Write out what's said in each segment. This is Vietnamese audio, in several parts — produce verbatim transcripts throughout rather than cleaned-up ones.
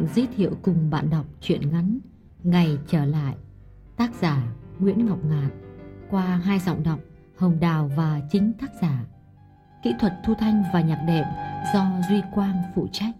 giới thiệu cùng bạn đọc truyện ngắn Ngày Trở Lại, tác giả Nguyễn Ngọc Ngạn, qua hai giọng đọc Hồng Đào và chính tác giả. Kỹ thuật thu thanh và nhạc đệm do Duy Quang phụ trách.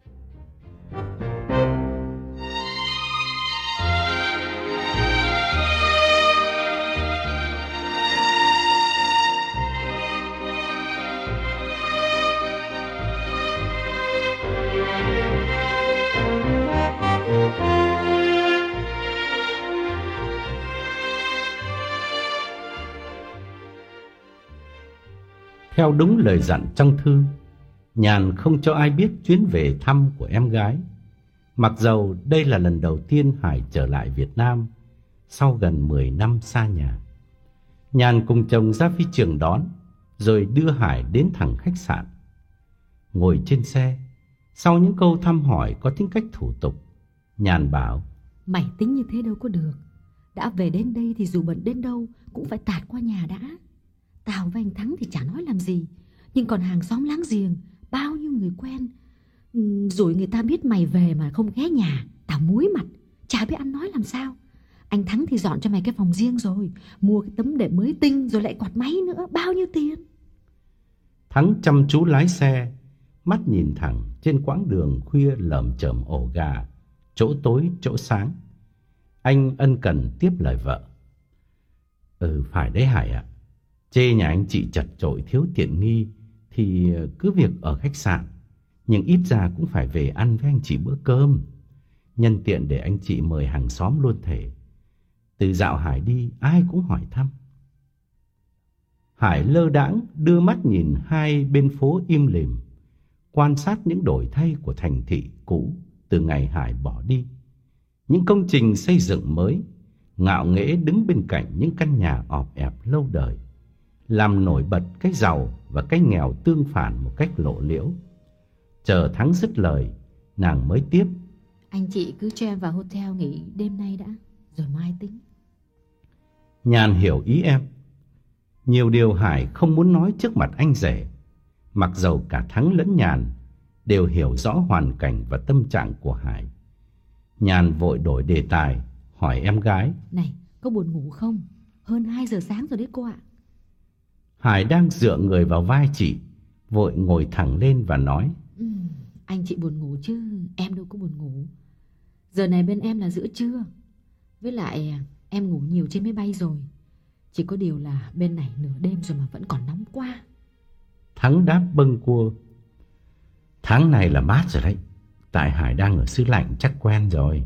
Theo đúng lời dặn trong thư, Nhàn không cho ai biết chuyến về thăm của em gái. Mặc dầu đây là lần đầu tiên Hải trở lại Việt Nam sau gần mười năm xa nhà. Nhàn cùng chồng ra phi trường đón, rồi đưa Hải đến thẳng khách sạn. Ngồi trên xe, sau những câu thăm hỏi có tính cách thủ tục, Nhàn bảo: Mày tính như thế đâu có được. Đã về đến đây thì dù bận đến đâu cũng phải tạt qua nhà đã. Tao với anh Thắng thì chả nói làm gì, nhưng còn hàng xóm láng giềng, bao nhiêu người quen. Rồi người ta biết mày về mà không ghé nhà, tao muối mặt, chả biết ăn nói làm sao. Anh Thắng thì dọn cho mày cái phòng riêng rồi, mua cái tấm đệm mới tinh, rồi lại quạt máy nữa, bao nhiêu tiền. Thắng chăm chú lái xe, mắt nhìn thẳng trên quãng đường khuya lởm chởm ổ gà, chỗ tối chỗ sáng. Anh ân cần tiếp lời vợ: Ừ phải đấy Hải ạ. Chê nhà anh chị chật chội thiếu tiện nghi thì cứ việc ở khách sạn, nhưng ít ra cũng phải về ăn với anh chị bữa cơm. Nhân tiện để anh chị mời hàng xóm luôn thể. Từ dạo Hải đi ai cũng hỏi thăm. Hải lơ đãng đưa mắt nhìn hai bên phố im lìm, quan sát những đổi thay của thành thị cũ từ ngày Hải bỏ đi. Những công trình xây dựng mới ngạo nghễ đứng bên cạnh những căn nhà ọp ẹp lâu đời, làm nổi bật cái giàu và cái nghèo tương phản một cách lộ liễu. Chờ Thắng dứt lời, nàng mới tiếp: Anh chị cứ cho em vào hotel nghỉ đêm nay đã, rồi mai tính. Nhàn hiểu ý em. Nhiều điều Hải không muốn nói trước mặt anh rể. Mặc dầu cả Thắng lẫn Nhàn đều hiểu rõ hoàn cảnh và tâm trạng của Hải. Nhàn vội đổi đề tài, hỏi em gái: Này, có buồn ngủ không? Hơn hai giờ sáng rồi đấy cô ạ. Hải đang dựa người vào vai chị, vội ngồi thẳng lên và nói: ừ, Anh chị buồn ngủ chứ em đâu có buồn ngủ. Giờ này bên em là giữa trưa, với lại em ngủ nhiều trên máy bay rồi. Chỉ có điều là bên này nửa đêm rồi mà vẫn còn nóng quá. Thắng đáp bâng quơ: Tháng này là mát rồi đấy, tại Hải đang ở xứ lạnh chắc quen rồi.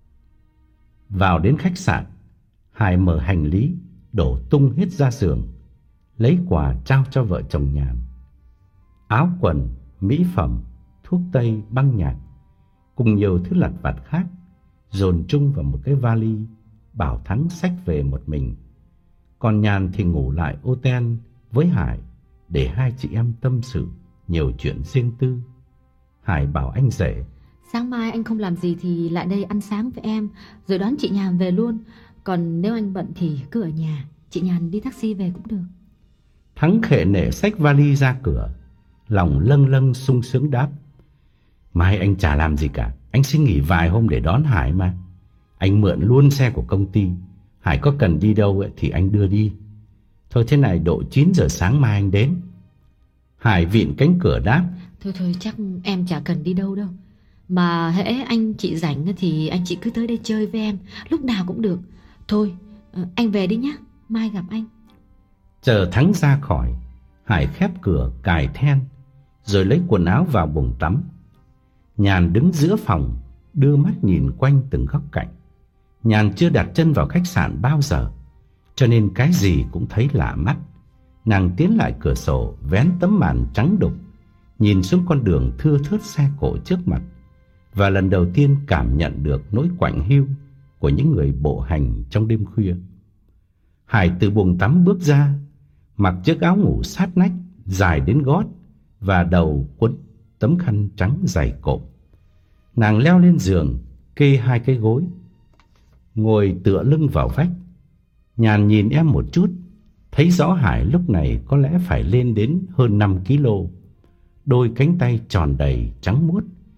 Vào đến khách sạn, Hải mở hành lý, đổ tung hết ra giường, lấy quà trao cho vợ chồng Nhàn. Áo quần, mỹ phẩm, thuốc tây, băng nhạc cùng nhiều thứ lặt vặt khác dồn chung vào một cái vali, bảo Thắng xách về một mình. Còn Nhàn thì ngủ lại hotel với Hải để hai chị em tâm sự nhiều chuyện riêng tư. Hải bảo anh rể: Sáng mai anh không làm gì thì lại đây ăn sáng với em, rồi đón chị Nhàn về luôn. Còn nếu anh bận thì cứ ở nhà, chị Nhàn đi taxi về cũng được. Thắng khệ nệ xách vali ra cửa, lòng lâng lâng sung sướng đáp: Mai anh chả làm gì cả, anh xin nghỉ vài hôm để đón Hải mà. Anh mượn luôn xe của công ty, Hải có cần đi đâu thì anh đưa đi. Thôi thế này độ chín giờ sáng mai anh đến. Hải vịn cánh cửa đáp: Thôi thôi chắc em chả cần đi đâu đâu. Mà hễ anh chị rảnh thì anh chị cứ tới đây chơi với em, lúc nào cũng được. Thôi anh về đi nhá, mai gặp anh. Chờ Thắng ra khỏi, Hải khép cửa cài then, rồi lấy quần áo vào buồng tắm. Nhàn đứng giữa phòng, đưa mắt nhìn quanh từng góc cạnh. Nhàn chưa đặt chân vào khách sạn bao giờ, cho nên cái gì cũng thấy lạ mắt. Nàng tiến lại cửa sổ, vén tấm màn trắng đục, nhìn xuống con đường thưa thớt xe cộ trước mặt, và lần đầu tiên cảm nhận được nỗi quạnh hiu của những người bộ hành trong đêm khuya. Hải từ buồng tắm bước ra, mặc chiếc áo ngủ sát nách dài đến gót và đầu quấn tấm khăn trắng dày cộm. Nàng leo lên giường, kê hai cái gối, ngồi tựa lưng vào vách. Nhàn nhìn em một chút, thấy rõ Hải lúc này có lẽ phải lên đến hơn năm ki lô. Đôi cánh tay tròn đầy trắng muốt,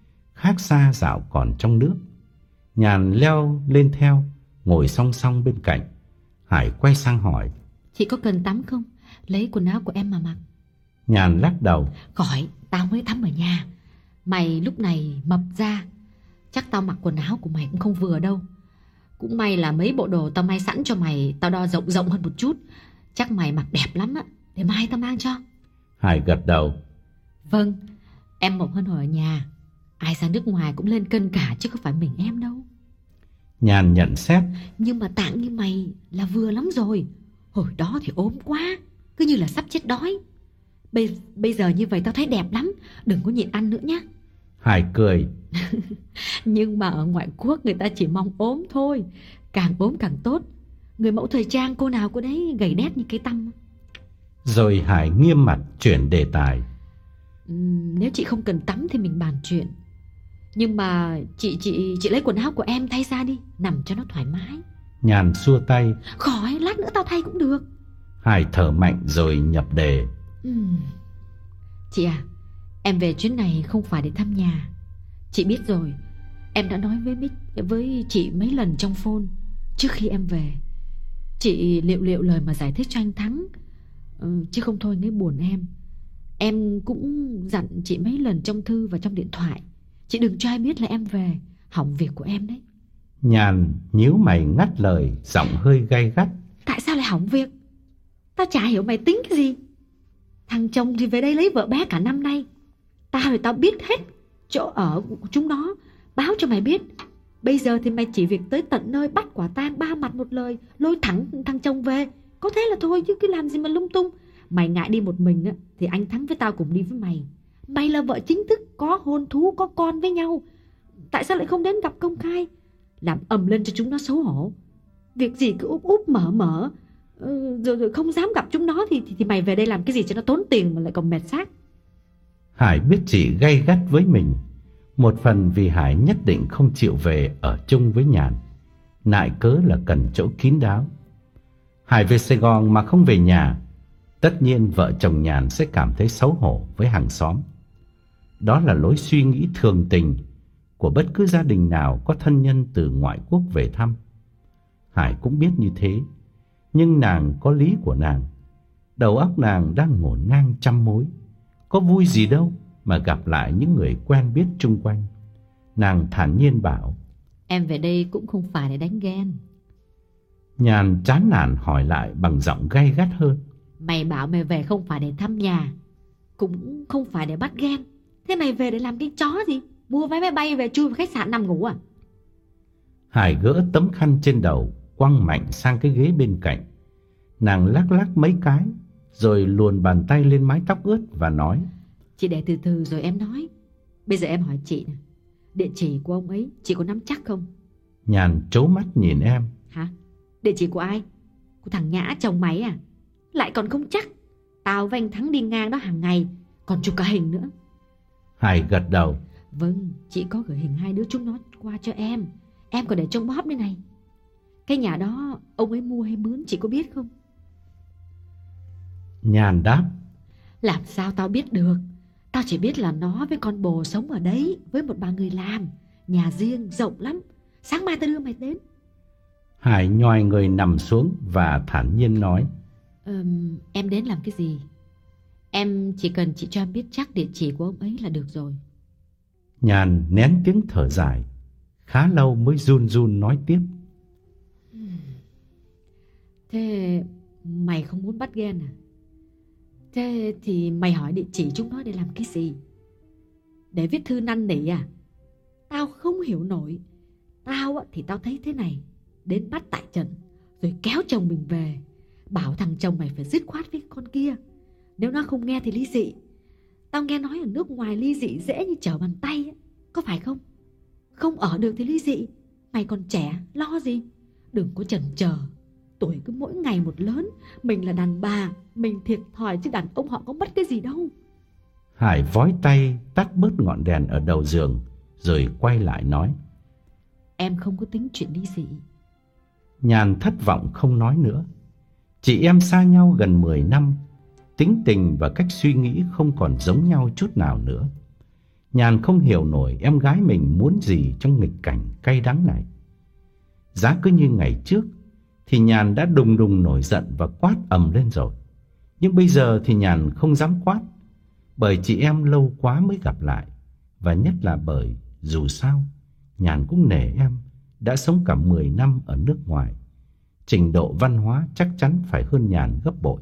khác xa dạo còn trong nước. Nhàn leo lên theo, ngồi song song bên cạnh. Hải quay sang hỏi: Chị có cần tắm không? Lấy quần áo của em mà mặc. Nhàn lắc đầu: Khỏi, tao mới tắm ở nhà. Mày lúc này mập ra, chắc tao mặc quần áo của mày cũng không vừa đâu. Cũng may là mấy bộ đồ tao may sẵn cho mày, tao đo rộng rộng hơn một chút. Chắc mày mặc đẹp lắm á, để mai tao mang cho. Hải gật đầu: Vâng, em mập hơn hồi ở nhà. Ai ra nước ngoài cũng lên cân cả, chứ có phải mình em đâu. Nhàn nhận xét: Nhưng mà tạng như mày là vừa lắm rồi. Hồi đó thì ốm quá, cứ như là sắp chết đói. Bây, bây giờ như vậy tao thấy đẹp lắm. Đừng có nhịn ăn nữa nhé. Hải cười: Nhưng mà ở ngoại quốc người ta chỉ mong ốm thôi. Càng ốm càng tốt. Người mẫu thời trang cô nào cô đấy gầy đét như cái tăm. Rồi Hải nghiêm mặt chuyển đề tài: uhm, Nếu chị không cần tắm thì mình bàn chuyện. Nhưng mà chị chị chị lấy quần áo của em thay ra đi, nằm cho nó thoải mái. Nhàn xua tay: Khỏi, lát nữa tao thay cũng được. Hải thở mạnh rồi nhập đề: uhm, Chị à, em về chuyến này không phải để thăm nhà. Chị biết rồi, em đã nói với Mick, với chị mấy lần trong phone trước khi em về. Chị liệu liệu lời mà giải thích cho anh Thắng, ừ, chứ không thôi anh ấy buồn em. Em cũng dặn chị mấy lần trong thư và trong điện thoại, chị đừng cho ai biết là em về, hỏng việc của em đấy. Nhàn nhíu mày ngắt lời, giọng hơi gay gắt: Tại sao lại hỏng việc? Tao chả hiểu mày tính cái gì. Thằng chồng thì về đây lấy vợ bé cả năm nay. Tao thì tao biết hết chỗ ở của chúng nó, báo cho mày biết. Bây giờ thì mày chỉ việc tới tận nơi bắt quả tang, ba mặt một lời, lôi thẳng thằng chồng về. Có thế là thôi chứ cứ làm gì mà lung tung. Mày ngại đi một mình á, thì anh Thắng với tao cùng đi với mày. Mày là vợ chính thức, có hôn thú, có con với nhau. Tại sao lại không đến gặp công khai, làm ầm lên cho chúng nó xấu hổ? Việc gì cứ úp úp mở mở, ừ, rồi, rồi không dám gặp chúng nó thì, thì, thì mày về đây làm cái gì cho nó tốn tiền mà lại còn mệt xác. Hải biết chị gay gắt với mình, một phần vì Hải nhất định không chịu về ở chung với Nhàn, nại cớ là cần chỗ kín đáo. Hải về Sài Gòn mà không về nhà, tất nhiên vợ chồng Nhàn sẽ cảm thấy xấu hổ với hàng xóm. Đó là lối suy nghĩ thường tình của bất cứ gia đình nào có thân nhân từ ngoại quốc về thăm. Hải cũng biết như thế, nhưng nàng có lý của nàng. Đầu óc nàng đang ngổn ngang trăm mối, có vui gì đâu mà gặp lại những người quen biết chung quanh. Nàng thản nhiên bảo: Em về đây cũng không phải để đánh ghen. Nhàn chán nản hỏi lại bằng giọng gay gắt hơn: Mày bảo mày về không phải để thăm nhà, cũng không phải để bắt ghen. Thế mày về để làm cái chó gì? Mua vé máy bay về chui vào khách sạn nằm ngủ à? Hải gỡ tấm khăn trên đầu, quăng mạnh sang cái ghế bên cạnh. Nàng lắc lắc mấy cái, rồi luồn bàn tay lên mái tóc ướt và nói: Chị để từ từ rồi em nói. Bây giờ em hỏi chị nè, địa chỉ của ông ấy chị có nắm chắc không? Nhàn trố mắt nhìn em: Hả? Địa chỉ của ai? Của thằng Nhã chồng mày à? Lại còn không chắc. Tao và anh Thắng đi ngang đó hàng ngày, còn chụp cả hình nữa. Hải gật đầu: Vâng, chị có gửi hình hai đứa chúng nó qua cho em. Em còn để trong bóp đây này. Cái nhà đó ông ấy mua hay mướn chị có biết không? Nhàn đáp: Làm sao tao biết được? Tao chỉ biết là nó với con bồ sống ở đấy, với một bà người làm, nhà riêng rộng lắm. Sáng mai tao đưa mày đến. Hải nhoài người nằm xuống và thản nhiên nói: Ừm, Em đến làm cái gì? Em chỉ cần chị cho em biết chắc địa chỉ của ông ấy là được rồi. Nhàn nén tiếng thở dài, khá lâu mới run run nói tiếp: Thế mày không muốn bắt ghen à? Thế thì mày hỏi địa chỉ chúng nó để làm cái gì? Để viết thư năn nỉ à? Tao không hiểu nổi. Tao thì tao thấy thế này: đến bắt tại trận, rồi kéo chồng mình về, bảo thằng chồng mày phải dứt khoát với con kia. Nếu nó không nghe thì ly dị. Tao nghe nói ở nước ngoài ly dị dễ như trở bàn tay ấy. Có phải không? Không ở được thì ly dị. Mày còn trẻ, lo gì? Đừng có chần chờ. Tuổi cứ mỗi ngày một lớn. Mình là đàn bà, mình thiệt thòi, chứ đàn ông họ có mất cái gì đâu. Hải vói tay tắt bớt ngọn đèn ở đầu giường, rồi quay lại nói: Em không có tính chuyện ly dị. Nhàn thất vọng không nói nữa. Chị em xa nhau gần mười năm, tính tình và cách suy nghĩ không còn giống nhau chút nào nữa. Nhàn không hiểu nổi em gái mình muốn gì trong nghịch cảnh cay đắng này. Giá cứ như ngày trước thì Nhàn đã đùng đùng nổi giận và quát ầm lên rồi. Nhưng bây giờ thì Nhàn không dám quát, bởi chị em lâu quá mới gặp lại, và nhất là bởi dù sao Nhàn cũng nể em, đã sống cả mười năm ở nước ngoài, trình độ văn hóa chắc chắn phải hơn Nhàn gấp bội.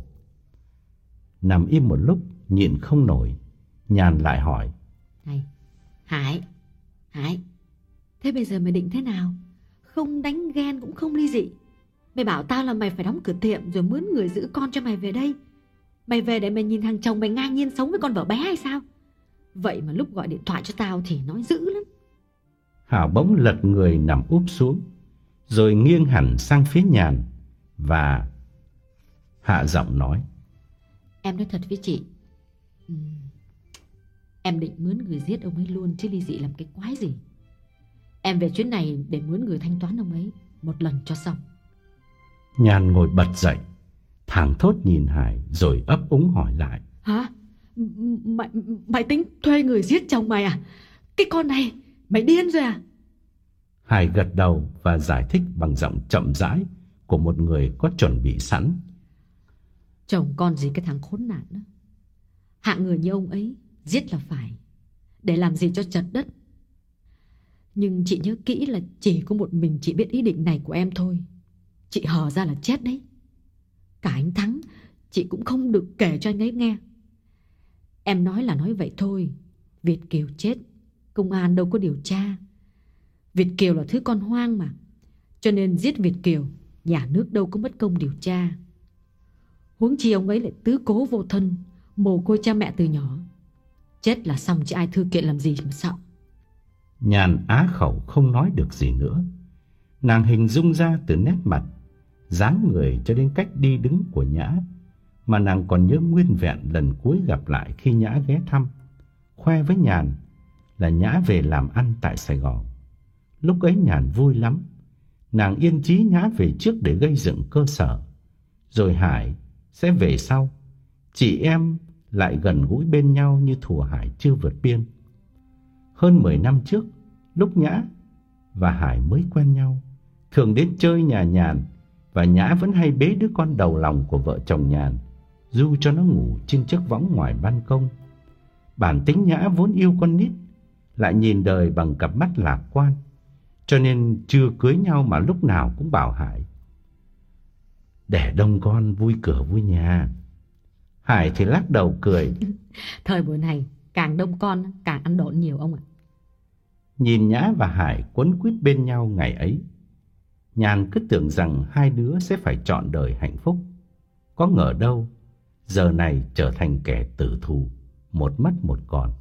Nằm im một lúc nhịn không nổi, Nhàn lại hỏi: Này, Hải, Hải, thế bây giờ mày định thế nào? Không đánh ghen cũng không ly dị. Mày bảo tao là mày phải đóng cửa tiệm rồi mướn người giữ con cho mày về đây. Mày về để mày nhìn thằng chồng mày ngang nhiên sống với con vợ bé hay sao? Vậy mà lúc gọi điện thoại cho tao thì nói dữ lắm. Hảo bỗng lật người nằm úp xuống, rồi nghiêng hẳn sang phía Nhàn và hạ giọng nói: Em nói thật với chị, uhm, em định mướn người giết ông ấy luôn, chứ ly dị làm cái quái gì. Em về chuyến này để mướn người thanh toán ông ấy một lần cho xong. Nhàn ngồi bật dậy, thảng thốt nhìn Hải rồi ấp úng hỏi lại: Hả? Mày, mày tính thuê người giết chồng mày à? Cái con này, mày điên rồi à? Hải gật đầu và giải thích bằng giọng chậm rãi của một người có chuẩn bị sẵn: Chồng con gì cái thằng khốn nạn đó. Hạng người như ông ấy giết là phải, để làm gì cho chật đất. Nhưng chị nhớ kỹ là chỉ có một mình chị biết ý định này của em thôi. Chị hờ ra là chết đấy. Cả anh Thắng chị cũng không được kể cho anh ấy nghe. Em nói là nói vậy thôi. Việt Kiều chết, công an đâu có điều tra. Việt Kiều là thứ con hoang mà, cho nên giết Việt Kiều, nhà nước đâu có mất công điều tra. Huống chi ông ấy lại tứ cố vô thân, mồ côi cha mẹ từ nhỏ. Chết là xong chứ ai thư kiện làm gì mà sợ. Nhàn á khẩu không nói được gì nữa. Nàng hình dung ra từ nét mặt, dáng người cho đến cách đi đứng của Nhã, mà nàng còn nhớ nguyên vẹn lần cuối gặp lại khi Nhã ghé thăm, khoe với Nhàn là Nhã về làm ăn tại Sài Gòn. Lúc ấy Nhàn vui lắm. Nàng yên chí Nhã về trước để gây dựng cơ sở, rồi Hải sẽ về sau. Chị em lại gần gũi bên nhau như thuở Hải chưa vượt biên. Hơn mười năm trước, lúc Nhã và Hải mới quen nhau, thường đến chơi nhà Nhàn, và Nhã vẫn hay bế đứa con đầu lòng của vợ chồng Nhàn, du cho nó ngủ trên chiếc võng ngoài ban công. Bản tính Nhã vốn yêu con nít, lại nhìn đời bằng cặp mắt lạc quan, cho nên chưa cưới nhau mà lúc nào cũng bảo Hải: để đông con vui cửa vui nhà. Hải thì lắc đầu cười: Thời buổi này càng đông con càng ăn độn nhiều ông ạ. Nhìn Nhã và Hải quấn quýt bên nhau ngày ấy, Nhàn cứ tưởng rằng hai đứa sẽ phải trọn đời hạnh phúc. Có ngờ đâu giờ này trở thành kẻ tử thù, một mất một còn.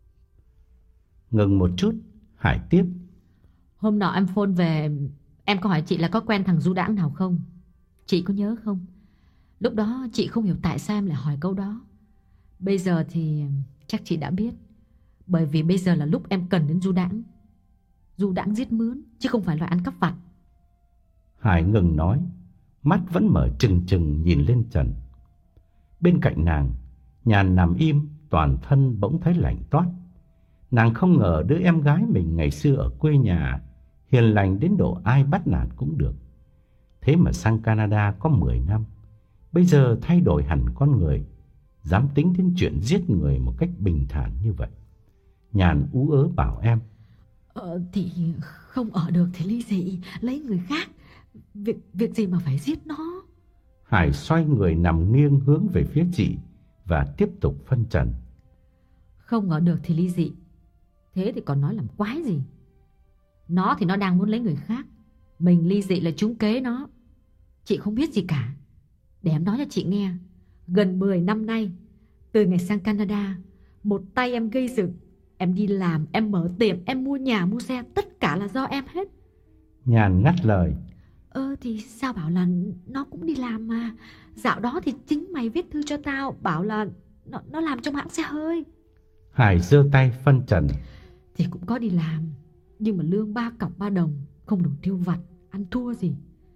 Ngừng một chút, Hải tiếp: Hôm nọ em phone về, em có hỏi chị là có quen thằng du đãng nào không. Chị có nhớ không? Lúc đó chị không hiểu tại sao em lại hỏi câu đó. Bây giờ thì chắc chị đã biết. Bởi vì bây giờ là lúc em cần đến du đãng. Du đãng giết mướn, chứ không phải loại ăn cắp vặt. Hải ngừng nói, mắt vẫn mở trừng trừng nhìn lên trần. Bên cạnh nàng, Nhàn nằm im, toàn thân bỗng thấy lạnh toát. Nàng không ngờ đứa em gái mình ngày xưa ở quê nhà hiền lành đến độ ai bắt nạt cũng được. Thế mà sang Canada có mười năm, bây giờ thay đổi hẳn con người, dám tính đến chuyện giết người một cách bình thản như vậy. Nhàn ú ớ bảo em: Ờ thì không ở được thì ly dị, lấy người khác. Việc việc gì mà phải giết nó. Hải xoay người nằm nghiêng hướng về phía chị và tiếp tục phân trần: Không ở được thì ly dị, thế thì còn nói làm quái gì. Nó thì nó đang muốn lấy người khác, mình ly dị là trúng kế nó. Chị không biết gì cả. Để em nói cho chị nghe, gần mười năm nay, từ ngày sang Canada, một tay em gây dựng. Em đi làm, em mở tiệm, em mua nhà, mua xe, tất cả là do em hết. Nhàn ngắt lời: Ơ thì sao bảo là nó cũng đi làm mà. Dạo đó thì chính mày viết thư cho tao, bảo là nó, nó làm trong hãng xe hơi. Hải giơ tay phân trần: Thì cũng có đi làm, nhưng mà lương ba cọc ba đồng, không đủ tiêu vặt, ăn thua gì,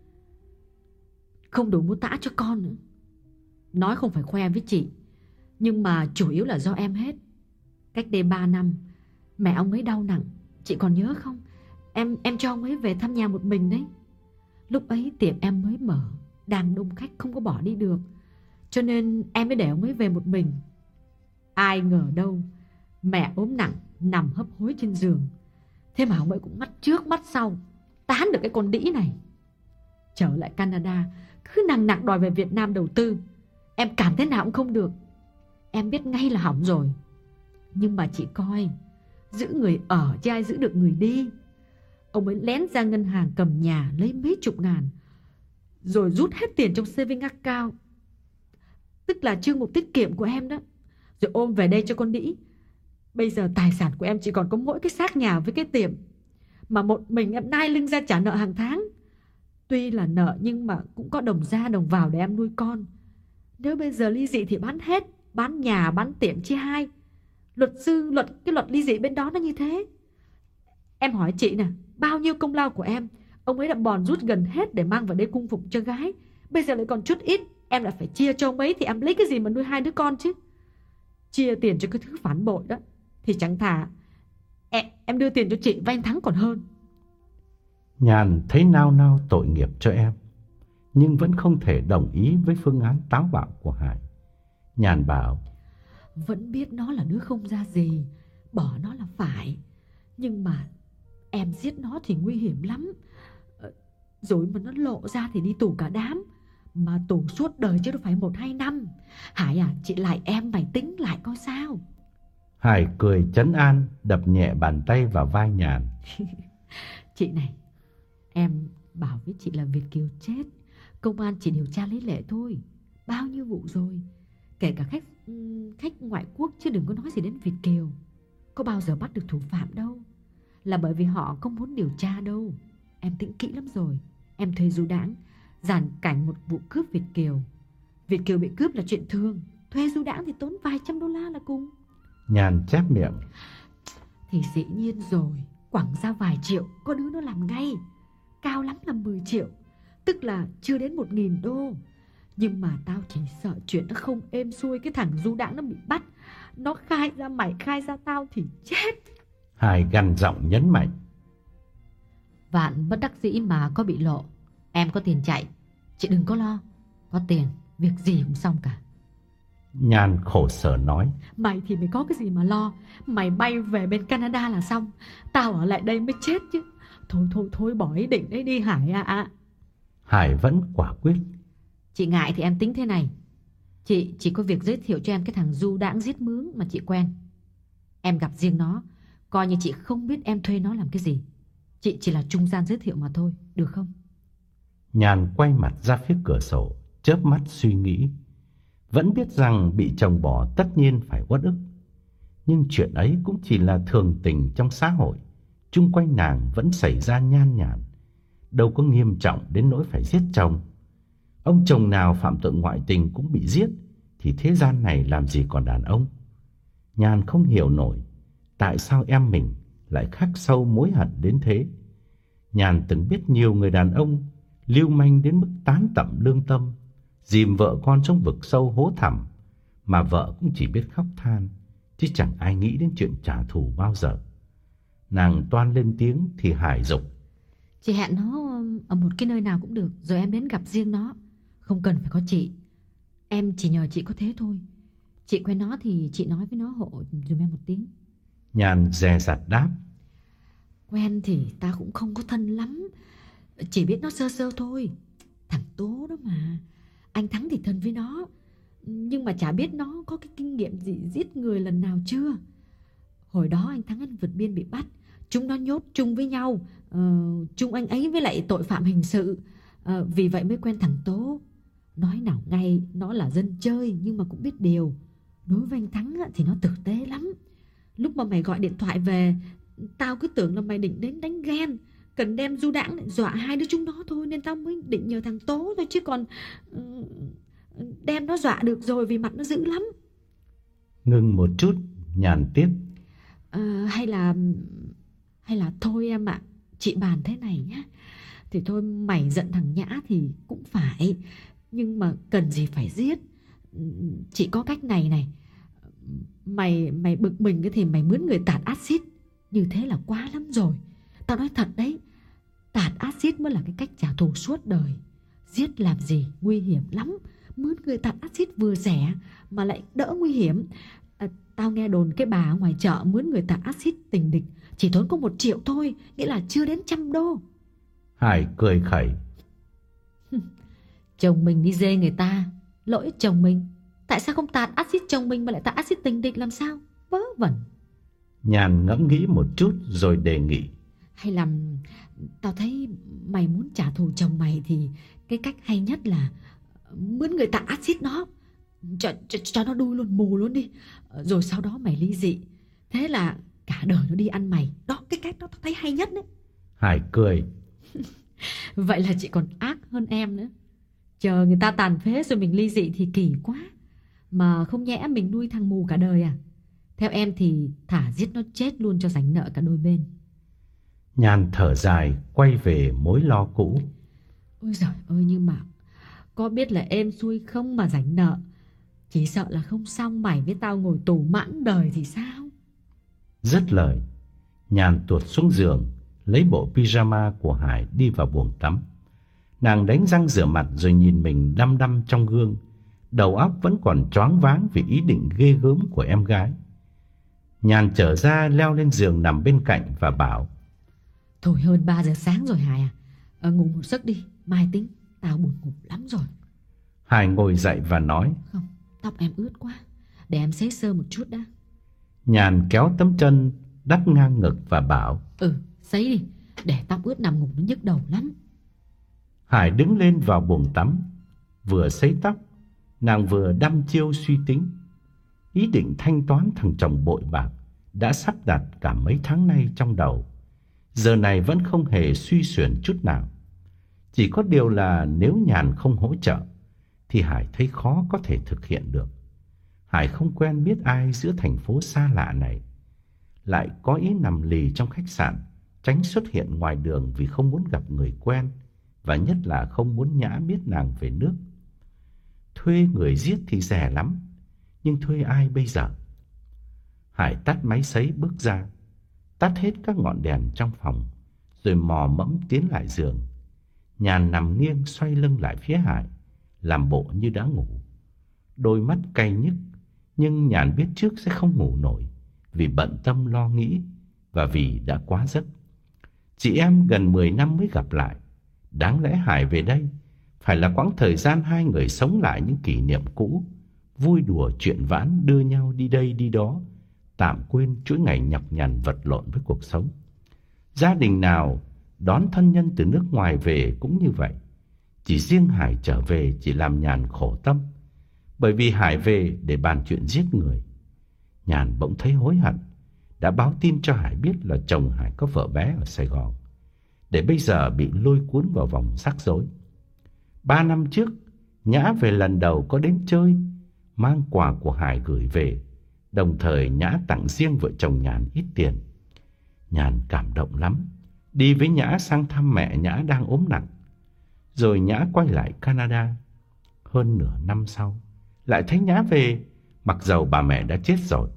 không đủ mua tã cho con nữa. Nói không phải khoe với chị, nhưng mà chủ yếu là do em hết. Cách đây ba năm, Mẹ ông ấy đau nặng, chị còn nhớ không? Em em cho ông ấy về thăm nhà một mình đấy. Lúc ấy tiệm em mới mở, đang đông khách không có bỏ đi được, cho nên em mới để ông ấy về một mình. Ai ngờ đâu mẹ ốm nặng, nằm hấp hối trên giường. Thế mà ông ấy cũng mắt trước mắt sau tán được cái con đĩ này. Trở lại Canada cứ nằng nặc đòi về Việt Nam đầu tư. Em cảm thế nào cũng không được. Em biết ngay là hỏng rồi. Nhưng mà chị coi, giữ người ở chứ ai giữ được người đi. Ông ấy lén ra ngân hàng cầm nhà lấy mấy chục ngàn, rồi rút hết tiền trong saving account, tức là chương mục tiết kiệm của em đó, rồi ôm về đây cho con đĩ. Bây giờ tài sản của em chỉ còn có mỗi cái xác nhà với cái tiệm, mà một mình em nai lưng ra trả nợ hàng tháng. Tuy là nợ nhưng mà cũng có đồng ra đồng vào để em nuôi con. Nếu bây giờ ly dị thì bán hết, bán nhà bán tiệm chia hai. Luật sư luật cái luật ly dị bên đó nó như thế. Em hỏi chị nè, bao nhiêu công lao của em ông ấy đã bòn rút gần hết để mang vào đây cung phụng cho gái. Bây giờ lại còn chút ít, em lại phải chia cho ông ấy, thì em lấy cái gì mà nuôi hai đứa con chứ? Chia tiền cho cái thứ phản bội đó thì chẳng thà em, em đưa tiền cho chị và anh Thắng còn hơn. Nhàn thấy nao nao tội nghiệp cho em, nhưng vẫn không thể đồng ý với phương án táo bạo của Hải. Nhàn bảo: Vẫn biết nó là đứa không ra gì, bỏ nó là phải, nhưng mà em giết nó thì nguy hiểm lắm. Rồi mà nó lộ ra thì đi tù cả đám, mà tù suốt đời chứ đâu phải một hai năm. Hải à, chị lại em mày tính lại coi sao. Hải cười trấn an, đập nhẹ bàn tay vào vai Nhàn. Chị này, em bảo với chị là Việt Kiều chết, công an chỉ điều tra lấy lệ thôi. Bao nhiêu vụ rồi, kể cả khách khách ngoại quốc, chứ đừng có nói gì đến Việt Kiều. Có bao giờ bắt được thủ phạm đâu, là bởi vì họ không muốn điều tra đâu. Em tính kỹ lắm rồi. Em thuê du đãng dàn cảnh một vụ cướp Việt Kiều. Việt Kiều bị cướp là chuyện thường, thuê du đãng thì tốn vài trăm đô la là cùng. Nhàn chép miệng: Thì dĩ nhiên rồi, quẳng ra vài triệu có đứa nó làm ngay, cao lắm là mười triệu, tức là chưa đến một nghìn đô. Nhưng mà tao chỉ sợ chuyện nó không êm xuôi, cái thằng du đãng nó bị bắt, nó khai ra mày khai ra tao thì chết. Hải gằn giọng nhấn mạnh: Vạn bất đắc dĩ mà có bị lộ, em có tiền chạy, chị đừng có lo. Có tiền, việc gì cũng xong cả. Nhàn khổ sở nói: Mày thì mày có cái gì mà lo. Mày bay về bên Canada là xong, tao ở lại đây mới chết chứ. Thôi thôi thôi, bỏ ý định đấy đi Hải ạ. À. Hải vẫn quả quyết: Chị ngại thì em tính thế này, chị chỉ có việc giới thiệu cho em cái thằng du đãng giết mướn mà chị quen. Em gặp riêng nó, coi như chị không biết em thuê nó làm cái gì. Chị chỉ là trung gian giới thiệu mà thôi, được không? Nhàn quay mặt ra phía cửa sổ, chớp mắt suy nghĩ. Vẫn biết rằng bị chồng bỏ tất nhiên phải uất ức, nhưng chuyện ấy cũng chỉ là thường tình trong xã hội. Chung quanh nàng vẫn xảy ra nhan nhản, đâu có nghiêm trọng đến nỗi phải giết chồng. Ông chồng nào phạm tội ngoại tình cũng bị giết, thì thế gian này làm gì còn đàn ông. Nhàn không hiểu nổi tại sao em mình lại khắc sâu mối hận đến thế. Nhàn từng biết nhiều người đàn ông lưu manh đến mức tán tận lương tâm, dìm vợ con trong vực sâu hố thẳm, mà vợ cũng chỉ biết khóc than, chứ chẳng ai nghĩ đến chuyện trả thù bao giờ. Nàng toan lên tiếng thì Hải dục: Chị hẹn nó ở một cái nơi nào cũng được, rồi em đến gặp riêng nó, không cần phải có chị. Em chỉ nhờ chị có thế thôi. Chị quen nó thì chị nói với nó hộ dùm em một tiếng. Nhàn dè dặt đáp: Quen thì ta cũng không có thân lắm, chỉ biết nó sơ sơ thôi. Thằng Tố đó mà, anh Thắng thì thân với nó, nhưng mà chả biết nó có cái kinh nghiệm gì giết người lần nào chưa. Hồi đó anh Thắng anh vượt biên bị bắt, chúng nó nhốt chung với nhau, uh, chung anh ấy với lại tội phạm hình sự, uh, vì vậy mới quen thằng Tố. Nói nào ngay nó là dân chơi nhưng mà cũng biết điều. Đối với anh Thắng thì nó tử tế lắm. Lúc mà mày gọi điện thoại về, tao cứ tưởng là mày định đến đánh ghen, cần đem du đãng để dọa hai đứa chúng nó thôi, nên tao mới định nhờ thằng Tố thôi, chứ còn uh, đem nó dọa được rồi vì mặt nó dữ lắm. Ngừng một chút, Nhàn tiếp: uh, Hay là Hay là thôi em ạ, chị bàn thế này nhá. Thì thôi, mày giận thằng Nhã thì cũng phải, nhưng mà cần gì phải giết. Chị có cách này này. Mày mày bực mình thì mày mướn người tạt axit, Như thế là quá lắm rồi. Tao nói thật đấy, tạt axit mới là cái cách trả thù suốt đời. Giết làm gì, nguy hiểm lắm. Mướn người tạt axit vừa rẻ mà lại đỡ nguy hiểm. à, Tao nghe đồn cái bà ở ngoài chợ mướn người tạt axit tình địch chỉ tốn có một triệu thôi, nghĩa là chưa đến trăm đô. Hải cười khẩy. Chồng mình đi dê người ta, lỗi chồng mình. Tại sao không tạt axit chồng mình mà lại tạt axit tình địch làm sao? Vớ vẩn. Nhàn ngẫm nghĩ một chút rồi đề nghị. Hay là tao thấy mày muốn trả thù chồng mày thì cái cách hay nhất là mướn người tạt axit nó, cho, cho, cho nó đuôi luôn, mù luôn đi. Rồi sau đó mày ly dị. Thế là cả đời nó đi ăn mày. Đó, cái cách đó tao thấy hay nhất đấy. Hải cười. Vậy là chị còn ác hơn em nữa. Chờ người ta tàn phế rồi mình ly dị thì kỳ quá. Mà không nhẽ mình nuôi thằng mù cả đời à? Theo em thì thả giết nó chết luôn cho rảnh nợ cả đôi bên. Nhàn thở dài quay về mối lo cũ. Ôi giời ơi, nhưng mà có biết là êm xuôi không mà rảnh nợ, chỉ sợ là không xong mày với tao ngồi tù mãn đời thì sao? Dứt lời, Nhàn tuột xuống giường, lấy bộ pyjama của Hải đi vào buồng tắm. Nàng đánh răng rửa mặt rồi nhìn mình đăm đăm trong gương. Đầu óc vẫn còn choáng váng vì ý định ghê gớm của em gái. Nhàn trở ra leo lên giường nằm bên cạnh và bảo: Thôi hơn ba giờ sáng rồi Hải à, à ngủ một giấc đi, mai tính, tao buồn ngủ lắm rồi. Hải ngồi dậy và nói: Không, tóc em ướt quá, để em sấy sơ một chút đã. Nhàn kéo tấm chân đắp ngang ngực và bảo: Ừ, sấy đi, để tóc ướt nằm ngủ nó nhức đầu lắm. Hải đứng lên vào buồng tắm, vừa sấy tóc, nàng vừa đăm chiêu suy tính. Ý định thanh toán thằng chồng bội bạc đã sắp đặt cả mấy tháng nay trong đầu, giờ này vẫn không hề suy xuyển chút nào. Chỉ có điều là nếu Nhàn không hỗ trợ thì Hải thấy khó có thể thực hiện được. Hải không quen biết ai giữa thành phố xa lạ này, lại có ý nằm lì trong khách sạn, tránh xuất hiện ngoài đường vì không muốn gặp người quen, và nhất là không muốn Nhã biết nàng về nước. Thuê người giết thì rẻ lắm, nhưng thuê ai bây giờ? Hải tắt máy sấy bước ra, tắt hết các ngọn đèn trong phòng, rồi mò mẫm tiến lại giường. Nhàn nằm nghiêng xoay lưng lại phía Hải, làm bộ như đã ngủ. Đôi mắt cay nhức, nhưng Nhàn biết trước sẽ không ngủ nổi, vì bận tâm lo nghĩ và vì đã quá giấc. Chị em gần mười năm mới gặp lại, đáng lẽ Hải về đây phải là quãng thời gian hai người sống lại những kỷ niệm cũ, vui đùa chuyện vãn, đưa nhau đi đây đi đó, tạm quên chuỗi ngày nhọc nhằn vật lộn với cuộc sống. Gia đình nào đón thân nhân từ nước ngoài về cũng như vậy. Chỉ riêng Hải trở về chỉ làm Nhàn khổ tâm, bởi vì Hải về để bàn chuyện giết người. Nhàn bỗng thấy hối hận đã báo tin cho Hải biết là chồng Hải có vợ bé ở Sài Gòn, để bây giờ bị lôi cuốn vào vòng rắc rối. Ba năm trước, Nhã về lần đầu có đến chơi, mang quà của Hải gửi về, đồng thời Nhã tặng riêng vợ chồng Nhàn ít tiền. Nhàn cảm động lắm, đi với Nhã sang thăm mẹ Nhã đang ốm nặng. Rồi Nhã quay lại Canada. Hơn nửa năm sau, lại thấy Nhã về, mặc dầu bà mẹ đã chết rồi.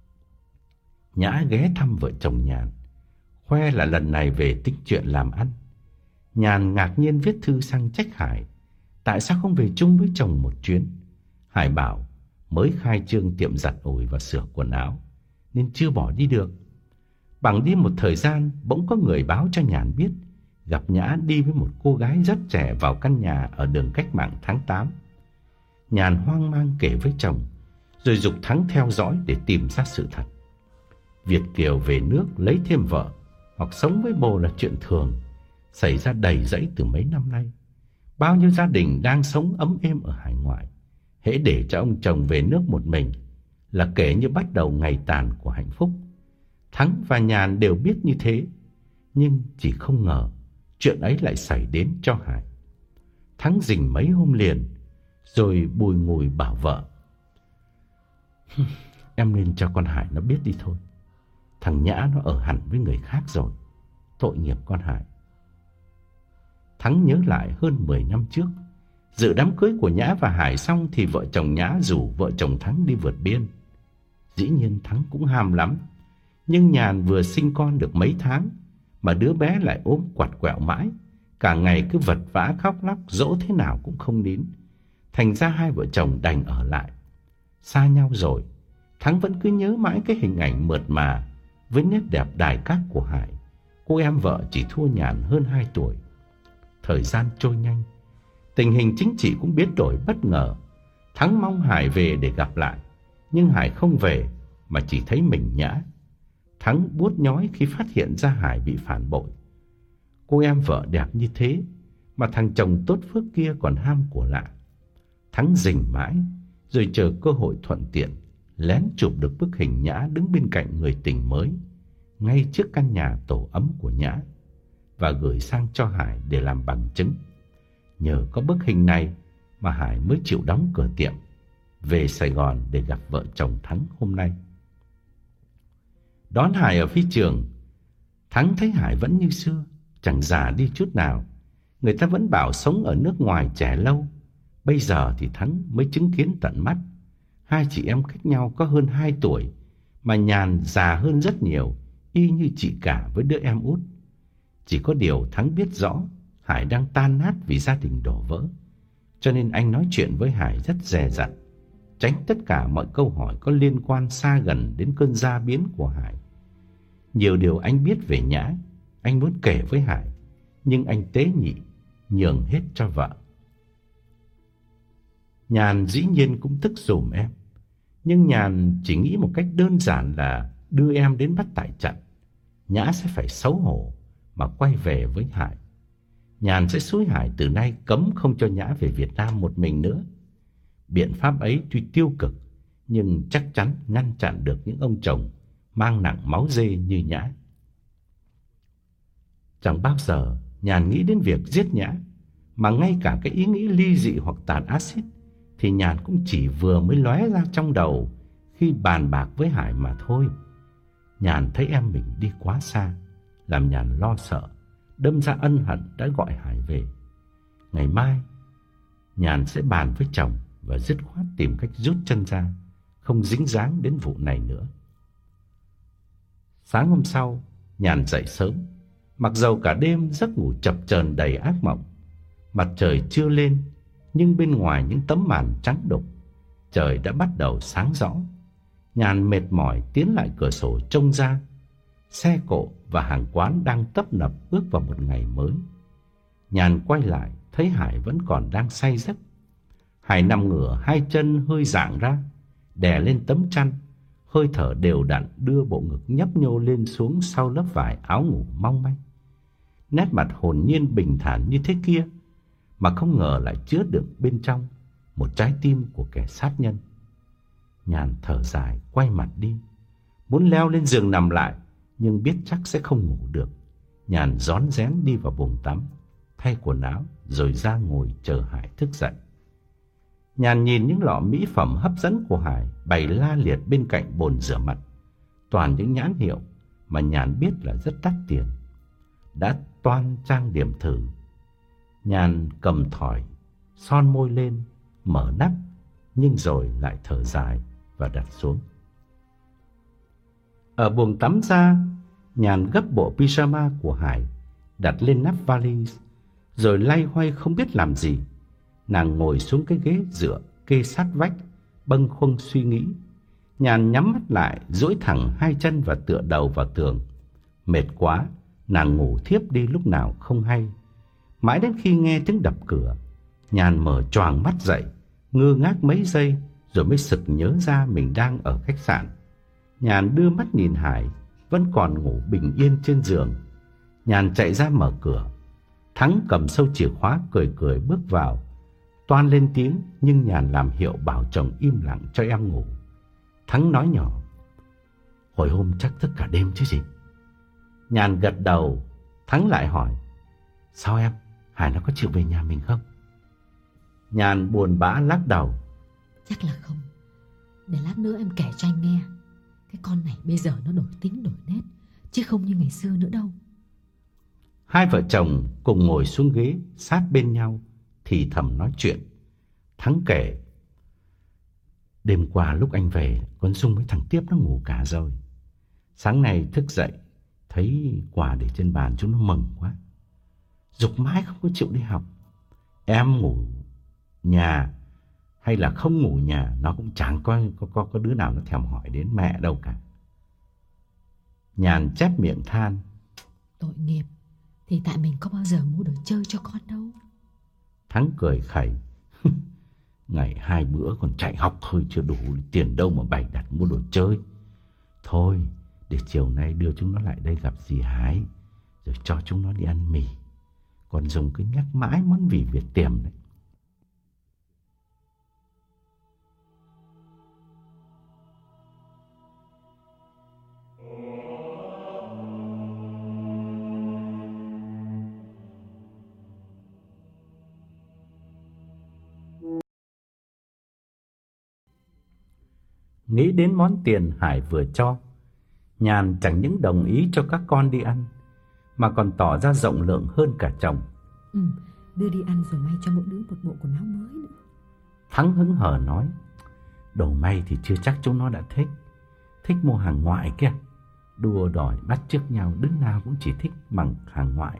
Nhã ghé thăm vợ chồng Nhàn, khoe là lần này về tính chuyện làm ăn. Nhàn ngạc nhiên viết thư sang trách Hải tại sao không về chung với chồng một chuyến. Hải bảo mới khai trương tiệm giặt ủi và sửa quần áo nên chưa bỏ đi được. Bằng đi một thời gian, bỗng có người báo cho Nhàn biết gặp Nhã đi với một cô gái rất trẻ vào căn nhà ở đường Cách Mạng tháng tám. Nhàn hoang mang kể với chồng, rồi giục Thắng theo dõi để tìm ra sự thật. Việt kiều về nước lấy thêm vợ hoặc sống với bồ là chuyện thường, xảy ra đầy rẫy từ mấy năm nay. Bao nhiêu gia đình đang sống ấm êm ở hải ngoại, hễ để cho ông chồng về nước một mình là kể như bắt đầu ngày tàn của hạnh phúc. Thắng và Nhàn đều biết như thế, nhưng chỉ không ngờ chuyện ấy lại xảy đến cho Hải. Thắng rình mấy hôm liền, rồi bùi ngùi bảo vợ: em nên cho con Hải nó biết đi thôi. Thằng Nhã nó ở hẳn với người khác rồi, tội nghiệp con Hải. Thắng nhớ lại hơn mười năm trước, dự đám cưới của Nhã và Hải xong thì vợ chồng Nhã rủ vợ chồng Thắng đi vượt biên. Dĩ nhiên Thắng cũng ham lắm, Nhưng Nhàn vừa sinh con được mấy tháng mà đứa bé lại ốm quặt quẹo mãi, cả ngày cứ vật vã khóc lóc, dỗ thế nào cũng không nín. Thành ra hai vợ chồng đành ở lại. Xa nhau rồi, Thắng vẫn cứ nhớ mãi cái hình ảnh mượt mà với nét đẹp đài cát của Hải. Cô em vợ chỉ thua Nhàn hơn hai tuổi. Thời gian trôi nhanh, tình hình chính trị cũng biến đổi bất ngờ. Thắng mong Hải về để gặp lại, nhưng Hải không về mà chỉ thấy mình Nhã. Thắng buốt nhói khi phát hiện ra Hải bị phản bội. Cô em vợ đẹp như thế mà thằng chồng tốt phước kia còn ham của lạ. Thắng rình mãi, rồi chờ cơ hội thuận tiện lén chụp được bức hình Nhã đứng bên cạnh người tình mới ngay trước căn nhà tổ ấm của Nhã và gửi sang cho Hải để làm bằng chứng. Nhờ có bức hình này mà Hải mới chịu đóng cửa tiệm, về Sài Gòn để gặp vợ chồng Thắng hôm nay. Đón Hải ở phi trường, Thắng thấy Hải vẫn như xưa, chẳng già đi chút nào. Người ta vẫn bảo sống ở nước ngoài trẻ lâu. Bây giờ thì Thắng mới chứng kiến tận mắt. Hai chị em cách nhau có hơn hai tuổi, mà Nhàn già hơn rất nhiều, y như chị cả với đứa em út. Chỉ có điều Thắng biết rõ Hải đang tan nát vì gia đình đổ vỡ, cho nên anh nói chuyện với Hải rất dè dặt, tránh tất cả mọi câu hỏi có liên quan xa gần đến cơn gia biến của Hải. Nhiều điều anh biết về Nhã anh muốn kể với Hải, nhưng anh tế nhị nhường hết cho vợ. Nhàn dĩ nhiên cũng tức giùm em, nhưng Nhàn chỉ nghĩ một cách đơn giản là đưa em đến bắt tại trận. Nhã sẽ phải xấu hổ mà quay về với Hải. Nhàn sẽ xúi Hải từ nay cấm không cho Nhã về Việt Nam một mình nữa. Biện pháp ấy tuy tiêu cực, nhưng chắc chắn ngăn chặn được những ông chồng mang nặng máu dê như Nhã. Chẳng bao giờ Nhàn nghĩ đến việc giết Nhã, mà ngay cả cái ý nghĩ ly dị hoặc tạt axit thì Nhàn cũng chỉ vừa mới lóe ra trong đầu khi bàn bạc với Hải mà thôi. Nhàn thấy em mình đi quá xa, làm Nhàn lo sợ, đâm ra ân hận đã gọi Hải về. Ngày mai Nhàn sẽ bàn với chồng và dứt khoát tìm cách rút chân ra, không dính dáng đến vụ này nữa. Sáng hôm sau, Nhàn dậy sớm, mặc dầu cả đêm giấc ngủ chập chờn đầy ác mộng. Mặt trời chưa lên, nhưng bên ngoài những tấm màn trắng đục, trời đã bắt đầu sáng rõ. Nhàn mệt mỏi tiến lại cửa sổ trông ra. Xe cộ và hàng quán đang tấp nập bước vào một ngày mới. Nhàn quay lại thấy Hải vẫn còn đang say giấc. Hải nằm ngửa, hai chân hơi rạng ra, đè lên tấm chăn, hơi thở đều đặn đưa bộ ngực nhấp nhô lên xuống sau lớp vải áo ngủ mong manh. Nét mặt hồn nhiên bình thản như thế kia mà không ngờ lại chứa đựng bên trong một trái tim của kẻ sát nhân. Nhàn thở dài quay mặt đi, muốn leo lên giường nằm lại, nhưng biết chắc sẽ không ngủ được. Nhàn rón rén đi vào buồng tắm, thay quần áo rồi ra ngồi chờ Hải thức dậy. Nhàn nhìn những lọ mỹ phẩm hấp dẫn của Hải bày la liệt bên cạnh bồn rửa mặt, toàn những nhãn hiệu mà Nhàn biết là rất đắt tiền. Đã toan trang điểm thử, Nhàn cầm thỏi, son môi lên, mở nắp, nhưng rồi lại thở dài và đặt xuống. Ở buồng tắm ra, Nhàn gấp bộ pyjama của Hải, đặt lên nắp vali, rồi loay hoay không biết làm gì. Nàng ngồi xuống cái ghế dựa kê sát vách, bâng khuâng suy nghĩ. Nhàn nhắm mắt lại, duỗi thẳng hai chân và tựa đầu vào tường. Mệt quá, nàng ngủ thiếp đi lúc nào không hay. Mãi đến khi nghe tiếng đập cửa, Nhàn mở choàng mắt dậy, ngơ ngác mấy giây rồi mới sực nhớ ra mình đang ở khách sạn. Nhàn đưa mắt nhìn Hải vẫn còn ngủ bình yên trên giường. Nhàn chạy ra mở cửa. Thắng cầm sâu chìa khóa cười cười bước vào, toan lên tiếng nhưng Nhàn làm hiệu bảo chồng im lặng cho em ngủ. Thắng nói nhỏ: "Hồi hôm chắc thức cả đêm chứ gì?" Nhàn gật đầu. Thắng lại hỏi: "Sao em? Hải nó có chịu về nhà mình không?" Nhàn buồn bã lắc đầu: "Chắc là không. Để lát nữa em kể cho anh nghe. Cái con này bây giờ nó đổi tính đổi nét, chứ không như ngày xưa nữa đâu." Hai vợ chồng cùng ngồi xuống ghế sát bên nhau, thì thầm nói chuyện. Thắng kể: "Đêm qua lúc anh về, con Dung với thằng Tiếp nó ngủ cả rồi. Sáng nay thức dậy, thấy quà để trên bàn chúng nó mừng quá. Giục mãi không có chịu đi học. Em ngủ nhà hay là không ngủ nhà, nó cũng chẳng có, có, có, có đứa nào nó thèm hỏi đến mẹ đâu cả. Nhàn chép miệng than. Tội nghiệp, thì tại mình có bao giờ mua đồ chơi cho con đâu. Thắng cười khẩy. Ngày hai bữa còn chạy học hơi chưa đủ, tiền đâu mà bày đặt mua đồ chơi. Thôi, để chiều nay đưa chúng nó lại đây gặp dì Hải, rồi cho chúng nó đi ăn mì. Còn Dùng cứ nhắc mãi món mì Việt tiềm đấy. Nghĩ đến món tiền Hải vừa cho, Nhàn chẳng những đồng ý cho các con đi ăn, mà còn tỏ ra rộng lượng hơn cả chồng. Ừ, đưa đi ăn rồi may cho mỗi đứa một bộ quần áo mới nữa. Thắng hứng hở nói. Đồ may thì chưa chắc chúng nó đã thích. Thích mua hàng ngoại kia. Đua đòi bắt chước nhau, đứa nào cũng chỉ thích bằng hàng ngoại.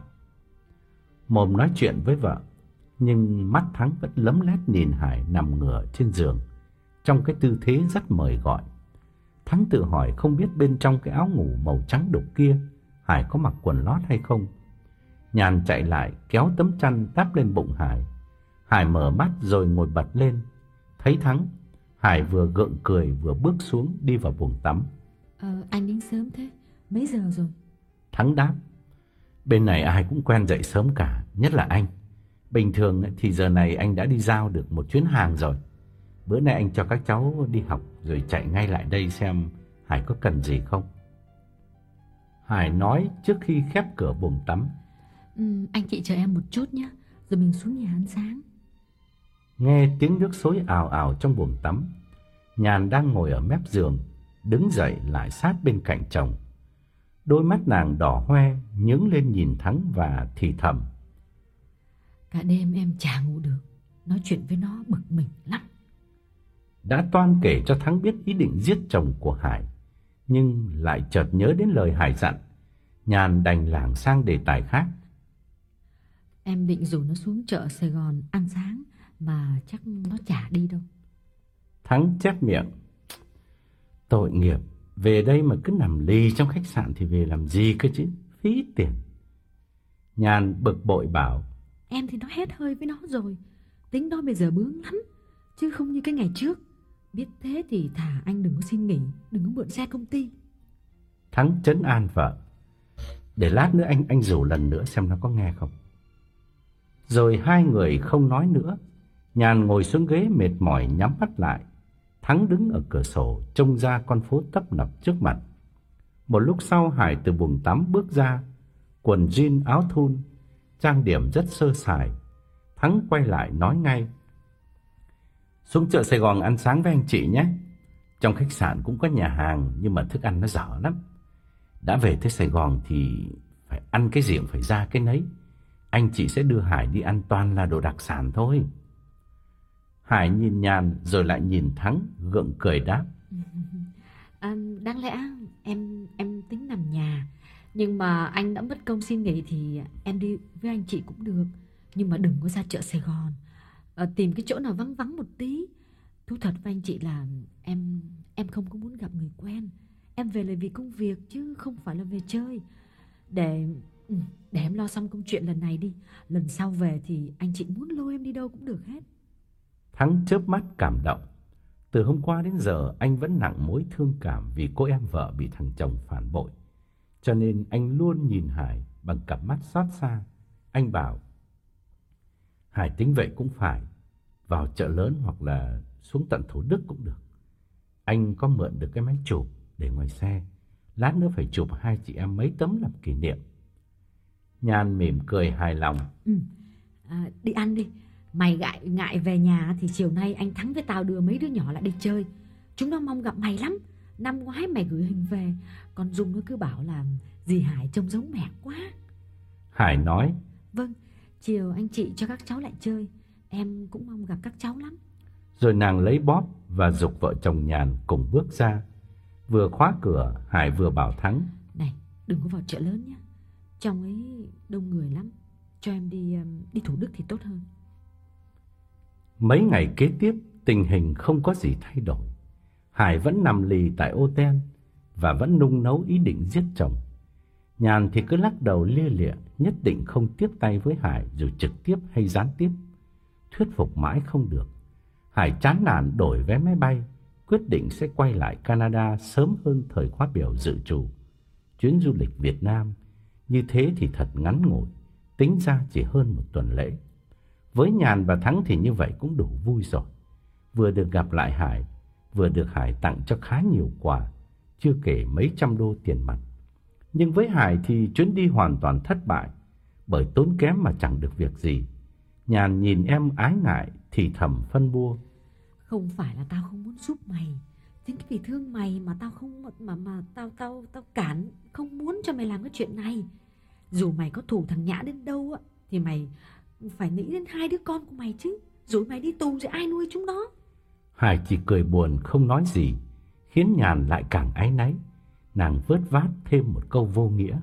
Mồm nói chuyện với vợ, nhưng mắt Thắng vẫn lấm lét nhìn Hải nằm ngửa trên giường, trong cái tư thế rất mời gọi. Thắng tự hỏi không biết bên trong cái áo ngủ màu trắng đục kia Hải có mặc quần lót hay không. Nhàn chạy lại kéo tấm chăn đắp lên bụng Hải. Hải mở mắt rồi ngồi bật lên. Thấy Thắng, Hải vừa gượng cười vừa bước xuống đi vào buồng tắm. Ờ, anh đến sớm thế, mấy giờ rồi? Thắng đáp. Bên này ai cũng quen dậy sớm cả, nhất là anh. Bình thường thì giờ này anh đã đi giao được một chuyến hàng rồi. Bữa nay anh cho các cháu đi học rồi chạy ngay lại đây xem Hải có cần gì không. Hải nói trước khi khép cửa buồng tắm. Ừ, anh chị chờ em một chút nhé, rồi mình xuống nhà ăn sáng. Nghe tiếng nước xối ào ào trong buồng tắm, Nhàn đang ngồi ở mép giường, đứng dậy lại sát bên cạnh chồng. Đôi mắt nàng đỏ hoe nhướng lên nhìn Thắng và thì thầm. Cả đêm em chả ngủ được, nói chuyện với nó bực mình lắm. Đã toan kể cho Thắng biết ý định giết chồng của Hải, nhưng lại chợt nhớ đến lời Hải dặn. Nhàn đành lảng sang đề tài khác. Em định rủ nó xuống chợ Sài Gòn ăn sáng, mà chắc nó chả đi đâu. Thắng chép miệng. Tội nghiệp, về đây mà cứ nằm lì trong khách sạn thì về làm gì cơ chứ, phí tiền. Nhàn bực bội bảo. Em thì nó hết hơi với nó rồi, tính nó bây giờ bướng lắm, chứ không như cái ngày trước. Biết thế thì thà anh đừng có xin nghỉ, đừng có mượn xe công ty. Thắng trấn an vợ. Để lát nữa anh anh rủ lần nữa xem nó có nghe không. Rồi hai người không nói nữa. Nhàn ngồi xuống ghế mệt mỏi nhắm mắt lại. Thắng đứng ở cửa sổ trông ra con phố tấp nập trước mặt. Một lúc sau Hải từ buồng tắm bước ra, quần jean áo thun, trang điểm rất sơ sài. Thắng quay lại nói ngay. Xuống chợ Sài Gòn ăn sáng với anh chị nhé. Trong khách sạn cũng có nhà hàng, nhưng mà thức ăn nó dở lắm. Đã về tới Sài Gòn thì phải ăn cái gì cũng phải ra cái nấy. Anh chị sẽ đưa Hải đi ăn toàn là đồ đặc sản thôi. Hải nhìn Nhàn rồi lại nhìn Thắng, gượng cười đáp. À, đáng lẽ em em tính nằm nhà, nhưng mà anh đã mất công xin nghỉ thì em đi với anh chị cũng được. Nhưng mà đừng có ra chợ Sài Gòn, à, tìm cái chỗ nào vắng vắng một tí. Thú thật với anh chị là em em không có muốn gặp người quen. Em về là vì công việc chứ không phải là về chơi. Để để em lo xong công chuyện lần này đi. Lần sau về thì anh chị muốn lôi em đi đâu cũng được hết. Thắng chớp mắt cảm động. Từ hôm qua đến giờ anh vẫn nặng mối thương cảm vì cô em vợ bị thằng chồng phản bội. Cho nên anh luôn nhìn Hải bằng cặp mắt xót xa. Anh bảo, Hải tính vậy cũng phải, vào chợ lớn hoặc là xuống tận Thủ Đức cũng được. Anh có mượn được cái máy chụp để ngoài xe. Lát nữa phải chụp hai chị em mấy tấm làm kỷ niệm. Nhàn mỉm cười hài lòng. Ừ, à, đi ăn đi. Mày ngại, ngại về nhà thì chiều nay anh Thắng với tao đưa mấy đứa nhỏ lại đi chơi. Chúng nó mong gặp mày lắm. Năm ngoái mày gửi hình về, còn Dung nó cứ bảo là dì Hải trông giống mẹ quá. Hải nói. Vâng, chiều anh chị cho các cháu lại chơi. Em cũng mong gặp các cháu lắm. Rồi nàng lấy bóp và giục vợ chồng Nhàn cùng bước ra. Vừa khóa cửa, Hải vừa bảo Thắng: Này, đừng có vào chợ lớn nhé. Trong ấy đông người lắm. Cho em đi đi Thủ Đức thì tốt hơn. Mấy ngày kế tiếp, tình hình không có gì thay đổi. Hải vẫn nằm lì tại ô ten và vẫn nung nấu ý định giết chồng. Nhàn thì cứ lắc đầu lia lịa, nhất định không tiếp tay với Hải, dù trực tiếp hay gián tiếp. Thuyết phục mãi không được. Hải chán nản đổi vé máy bay, quyết định sẽ quay lại Canada sớm hơn thời khóa biểu dự trù. Chuyến du lịch Việt Nam như thế thì thật ngắn ngủi, tính ra chỉ hơn một tuần lễ. Với Nhàn và Thắng thì như vậy cũng đủ vui rồi. Vừa được gặp lại Hải, vừa được Hải tặng cho khá nhiều quà, chưa kể mấy trăm đô tiền mặt. Nhưng với Hải thì chuyến đi hoàn toàn thất bại, bởi tốn kém mà chẳng được việc gì. Nhàn nhìn em ái ngại thì thầm phân bua: Không phải là tao không muốn giúp mày, chính vì thương mày mà tao không mà mà tao tao tao cản, không muốn cho mày làm cái chuyện này. Dù mày có thù thằng Nhã đến đâu á thì mày phải nghĩ đến hai đứa con của mày chứ. Rồi mày đi tù rồi ai nuôi chúng nó? Hải chỉ cười buồn không nói gì, khiến Nhàn lại càng áy náy. Nàng vớt vát thêm một câu vô nghĩa: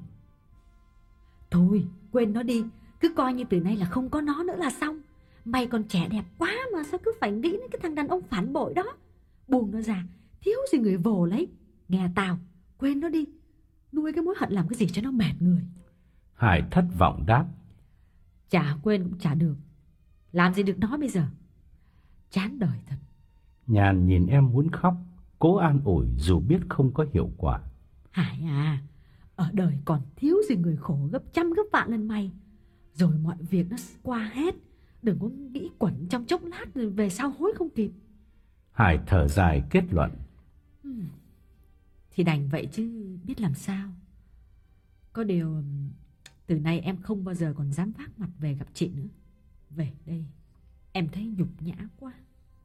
Thôi quên nó đi, cứ coi như từ nay là không có nó nữa là xong. Mày còn trẻ đẹp quá mà sao cứ phải nghĩ đến cái thằng đàn ông phản bội đó. Buông nó ra, thiếu gì người vồ lấy. Nghe tao, quên nó đi. Nuôi cái mối hận làm cái gì cho nó mệt người. Hải thất vọng đáp: Chả quên cũng chả được. Làm gì được nó bây giờ. Chán đời thật. Nhàn nhìn em muốn khóc, cố an ủi dù biết không có hiệu quả. Hải à, ở đời còn thiếu gì người khổ gấp trăm gấp vạn lần mày. Rồi mọi việc nó qua hết. Đừng có nghĩ quẩn trong chốc lát rồi về sau hối không kịp. Hải thở dài kết luận: Hmm. Thì đành vậy chứ biết làm sao. Có điều từ nay em không bao giờ còn dám vác mặt về gặp chị nữa. Về đây em thấy nhục nhã quá.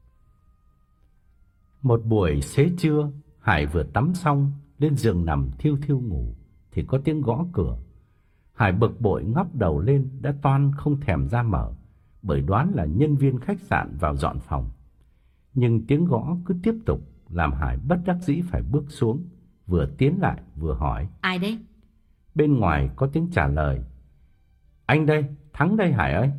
Một buổi xế trưa, Hải vừa tắm xong lên giường nằm thiêu thiêu ngủ thì có tiếng gõ cửa. Hải bực bội ngóc đầu lên, đã toan không thèm ra mở, bởi đoán là nhân viên khách sạn vào dọn phòng. Nhưng tiếng gõ cứ tiếp tục làm Hải bất đắc dĩ phải bước xuống, vừa tiến lại vừa hỏi: Ai đấy? Bên ngoài có tiếng trả lời: Anh đây, Thắng đây Hải ơi.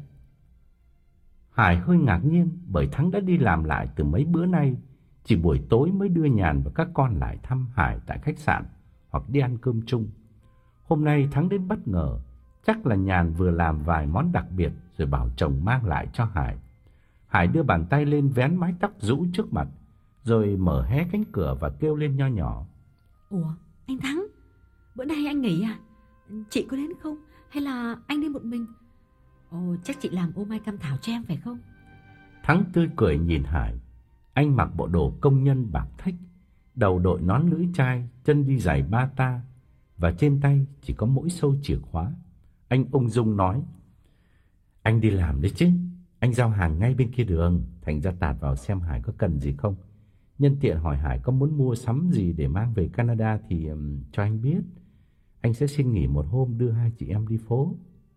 Hải hơi ngạc nhiên bởi Thắng đã đi làm lại từ mấy bữa nay, chỉ buổi tối mới đưa Nhàn và các con lại thăm Hải tại khách sạn hoặc đi ăn cơm chung. Hôm nay Thắng đến bất ngờ, chắc là Nhàn vừa làm vài món đặc biệt rồi bảo chồng mang lại cho Hải. Hải đưa bàn tay lên vén mái tóc rũ trước mặt, rồi mở hé cánh cửa và kêu lên nho nhỏ: Ủa, anh Thắng, bữa nay anh nghỉ à? Chị có đến không? Hay là anh đi một mình? Ồ, chắc chị làm ô mai cam thảo cho em phải không? Thắng tươi cười nhìn Hải. Anh mặc bộ đồ công nhân bạc thách, đầu đội nón lưỡi chai, chân đi giày bata, và trên tay chỉ có mỗi sâu chìa khóa. Anh ung dung nói: Anh đi làm đấy chứ, anh giao hàng ngay bên kia đường, thành ra tạt vào xem Hải có cần gì không. Nhân tiện hỏi Hải có muốn mua sắm gì để mang về Canada thì um, cho anh biết. Anh sẽ xin nghỉ một hôm đưa hai chị em đi phố.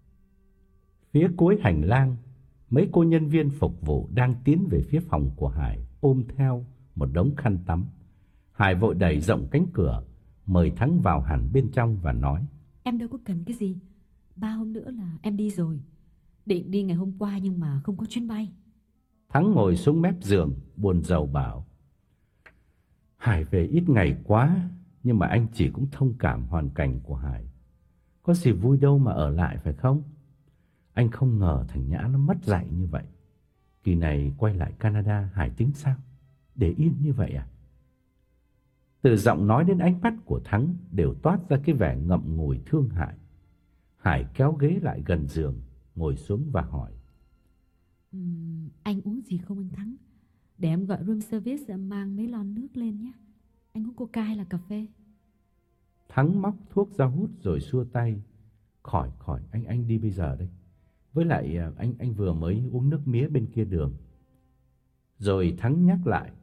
Phía cuối hành lang, mấy cô nhân viên phục vụ đang tiến về phía phòng của Hải, ôm theo một đống khăn tắm. Hải vội đẩy rộng cánh cửa, mời Thắng vào hẳn bên trong và nói: Em đâu có cần cái gì. Ba hôm nữa là em đi rồi. Định đi ngày hôm qua nhưng mà không có chuyến bay. Thắng ngồi xuống mép giường, buồn rầu bảo: Hải về ít ngày quá, nhưng mà anh chỉ cũng thông cảm hoàn cảnh của Hải. Có gì vui đâu mà ở lại phải không? Anh không ngờ thằng Nhã nó mất dạy như vậy. Kỳ này quay lại Canada Hải tính sao? Để yên như vậy à? Từ giọng nói đến ánh mắt của Thắng đều toát ra cái vẻ ngậm ngùi thương hại. Hải kéo ghế lại gần giường, ngồi xuống và hỏi: uhm, Anh uống gì không anh Thắng? Để em gọi room service mang mấy lon nước lên nhé. Anh uống coca hay là cà phê? Thắng móc thuốc ra hút rồi xua tay: Khỏi khỏi, anh anh đi bây giờ đây. Với lại anh anh vừa mới uống nước mía bên kia đường. Rồi Thắng nhắc lại: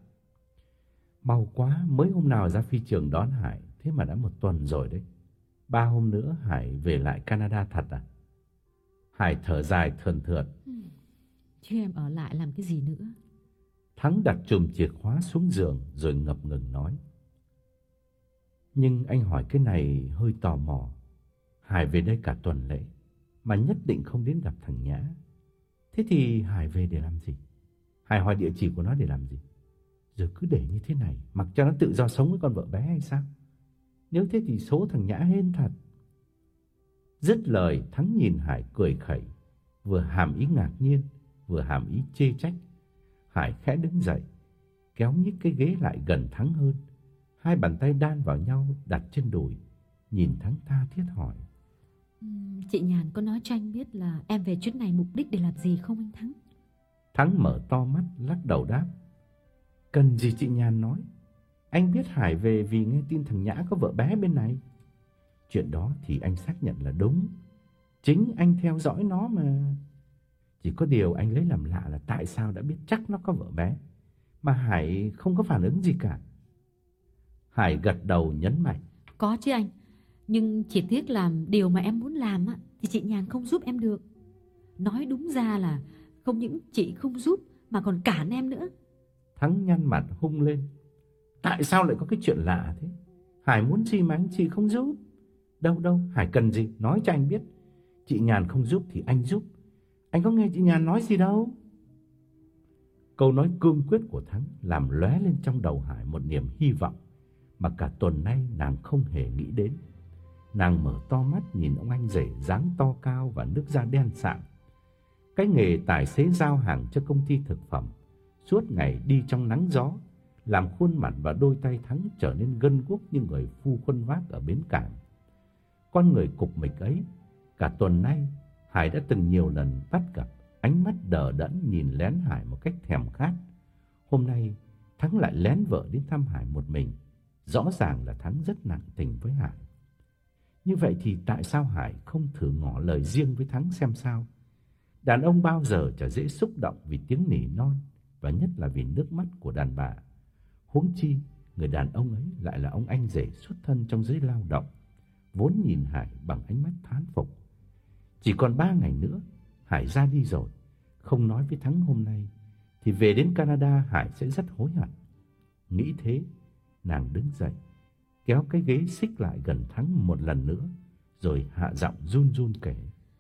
Mau quá, mới hôm nào ra phi trường đón Hải, thế mà đã một tuần rồi đấy. Ba hôm nữa Hải về lại Canada thật à? Hải thở dài thườn thượt: Chứ em ở lại làm cái gì nữa? Thắng đặt chùm chìa khóa xuống giường rồi ngập ngừng nói: Nhưng anh hỏi cái này hơi tò mò. Hải về đây cả tuần lễ mà nhất định không đến gặp thằng Nhã. Thế thì Hải về để làm gì? Hải hỏi địa chỉ của nó để làm gì? Rồi cứ để như thế này, mặc cho nó tự do sống với con vợ bé hay sao? Nếu thế thì số thằng Nhã hên thật. Dứt lời, Thắng nhìn Hải cười khẩy, vừa hàm ý ngạc nhiên, vừa hàm ý chê trách. Hải khẽ đứng dậy, kéo nhích cái ghế lại gần Thắng hơn. Hai bàn tay đan vào nhau đặt trên đùi, nhìn Thắng tha thiết hỏi. Uhm, chị Nhàn có nói cho anh biết là em về chuyến này mục đích để làm gì không anh Thắng? Thắng mở to mắt lắc đầu đáp. Cần gì chị Nhàn nói? Anh biết Hải về vì nghe tin thằng Nhã có vợ bé bên này. Chuyện đó thì anh xác nhận là đúng. Chính anh theo dõi nó mà. Chỉ có điều anh lấy làm lạ là tại sao đã biết chắc nó có vợ bé mà Hải không có phản ứng gì cả. Hải gật đầu nhấn mạnh. Có chứ anh. Nhưng chỉ tiếc là điều mà em muốn làm á, thì chị Nhàn không giúp em được. Nói đúng ra là không những chị không giúp mà còn cản em nữa. Thắng nhăn mặt hung lên. Tại sao lại có cái chuyện lạ thế? Hải muốn gì mà anh chị không giúp? Đâu đâu, Hải cần gì, nói cho anh biết. Chị Nhàn không giúp thì anh giúp. Anh có nghe chị Nhàn nói gì đâu. Câu nói cương quyết của Thắng làm lóe lên trong đầu Hải một niềm hy vọng mà cả tuần nay nàng không hề nghĩ đến. Nàng mở to mắt nhìn ông anh rể dáng to cao và nước da đen sạm. Cái nghề tài xế giao hàng cho công ty thực phẩm, suốt ngày đi trong nắng gió, làm khuôn mặt và đôi tay Thắng trở nên gân guốc như người phu khuân vác ở bến cảng. Con người cục mịch ấy, cả tuần nay Hải đã từng nhiều lần bắt gặp ánh mắt đờ đẫn nhìn lén Hải một cách thèm khát. Hôm nay Thắng lại lén vợ đến thăm Hải một mình. Rõ ràng là Thắng rất nặng tình với Hải. Như vậy thì tại sao Hải không thử ngỏ lời riêng với Thắng xem sao? Đàn ông bao giờ chả dễ xúc động vì tiếng nỉ non, và nhất là vì nước mắt của đàn bà. Huống chi người đàn ông ấy lại là ông anh rể xuất thân trong giới lao động, vốn nhìn Hải bằng ánh mắt thán phục. Chỉ còn ba ngày nữa Hải ra đi rồi. Không nói với Thắng hôm nay thì về đến Canada Hải sẽ rất hối hận. Nghĩ thế, nàng đứng dậy, kéo cái ghế xích lại gần Thắng một lần nữa, rồi hạ giọng run run kể.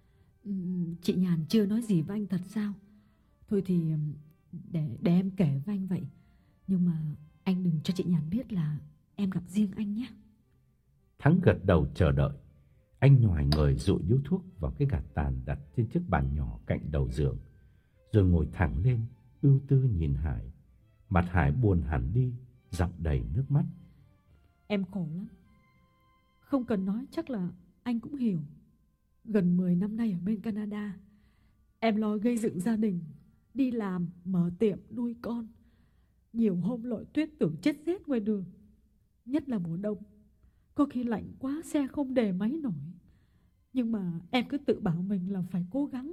Chị Nhàn chưa nói gì với anh thật sao? Thôi thì để, để em kể với anh vậy. Nhưng mà anh đừng cho chị Nhàn biết là em gặp riêng anh nhé. Thắng gật đầu chờ đợi. Anh nhoài người dụi điếu thuốc vào cái gạt tàn đặt trên chiếc bàn nhỏ cạnh đầu giường, rồi ngồi thẳng lên, ưu tư nhìn Hải. Mặt Hải buồn hẳn đi, giọng đầy nước mắt. Em khổ lắm. Không cần nói chắc là anh cũng hiểu. Gần mười năm nay ở bên Canada, em lo gây dựng gia đình, đi làm, mở tiệm, nuôi con. Nhiều hôm lội tuyết tưởng chết rét ngoài đường. Nhất là mùa đông, có khi lạnh quá xe không đề máy nổi. Nhưng mà em cứ tự bảo mình là phải cố gắng.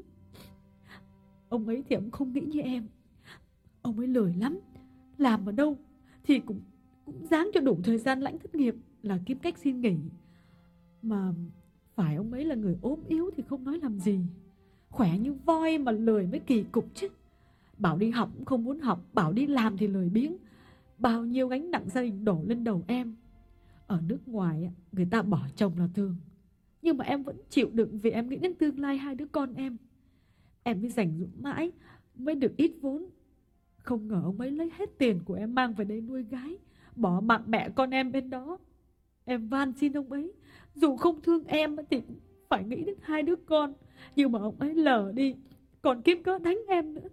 Ông ấy thì ông không nghĩ như em. Ông ấy lười lắm. Làm ở đâu thì cũng cũng dáng cho đủ thời gian lãnh thất nghiệp là kiếm cách xin nghỉ. Mà phải ông ấy là người ốm yếu thì không nói làm gì. Khỏe như voi mà lười mới kỳ cục chứ. Bảo đi học cũng không muốn học, bảo đi làm thì lười biếng. Bao nhiêu gánh nặng gia đình đổ lên đầu em. Ở nước ngoài người ta bỏ chồng là thường, nhưng mà em vẫn chịu đựng vì em nghĩ đến tương lai hai đứa con em. Em mới dành dụm mãi mới được ít vốn. Không ngờ ông ấy lấy hết tiền của em mang về đây nuôi gái, bỏ mặc mẹ con em bên đó. Em van xin ông ấy, dù không thương em thì cũng phải nghĩ đến hai đứa con. Nhưng mà ông ấy lờ đi, còn kiếm cớ đánh em nữa.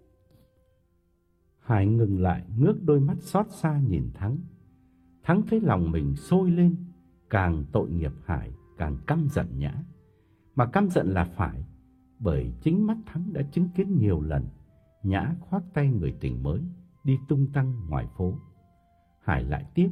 Hải ngừng lại, ngước đôi mắt xót xa nhìn Thắng. Thắng thấy lòng mình sôi lên, càng tội nghiệp Hải, càng căm giận Nhã. Mà căm giận là phải, bởi chính mắt Thắng đã chứng kiến nhiều lần Nhã khoác tay người tình mới đi tung tăng ngoài phố. Hải lại tiếp.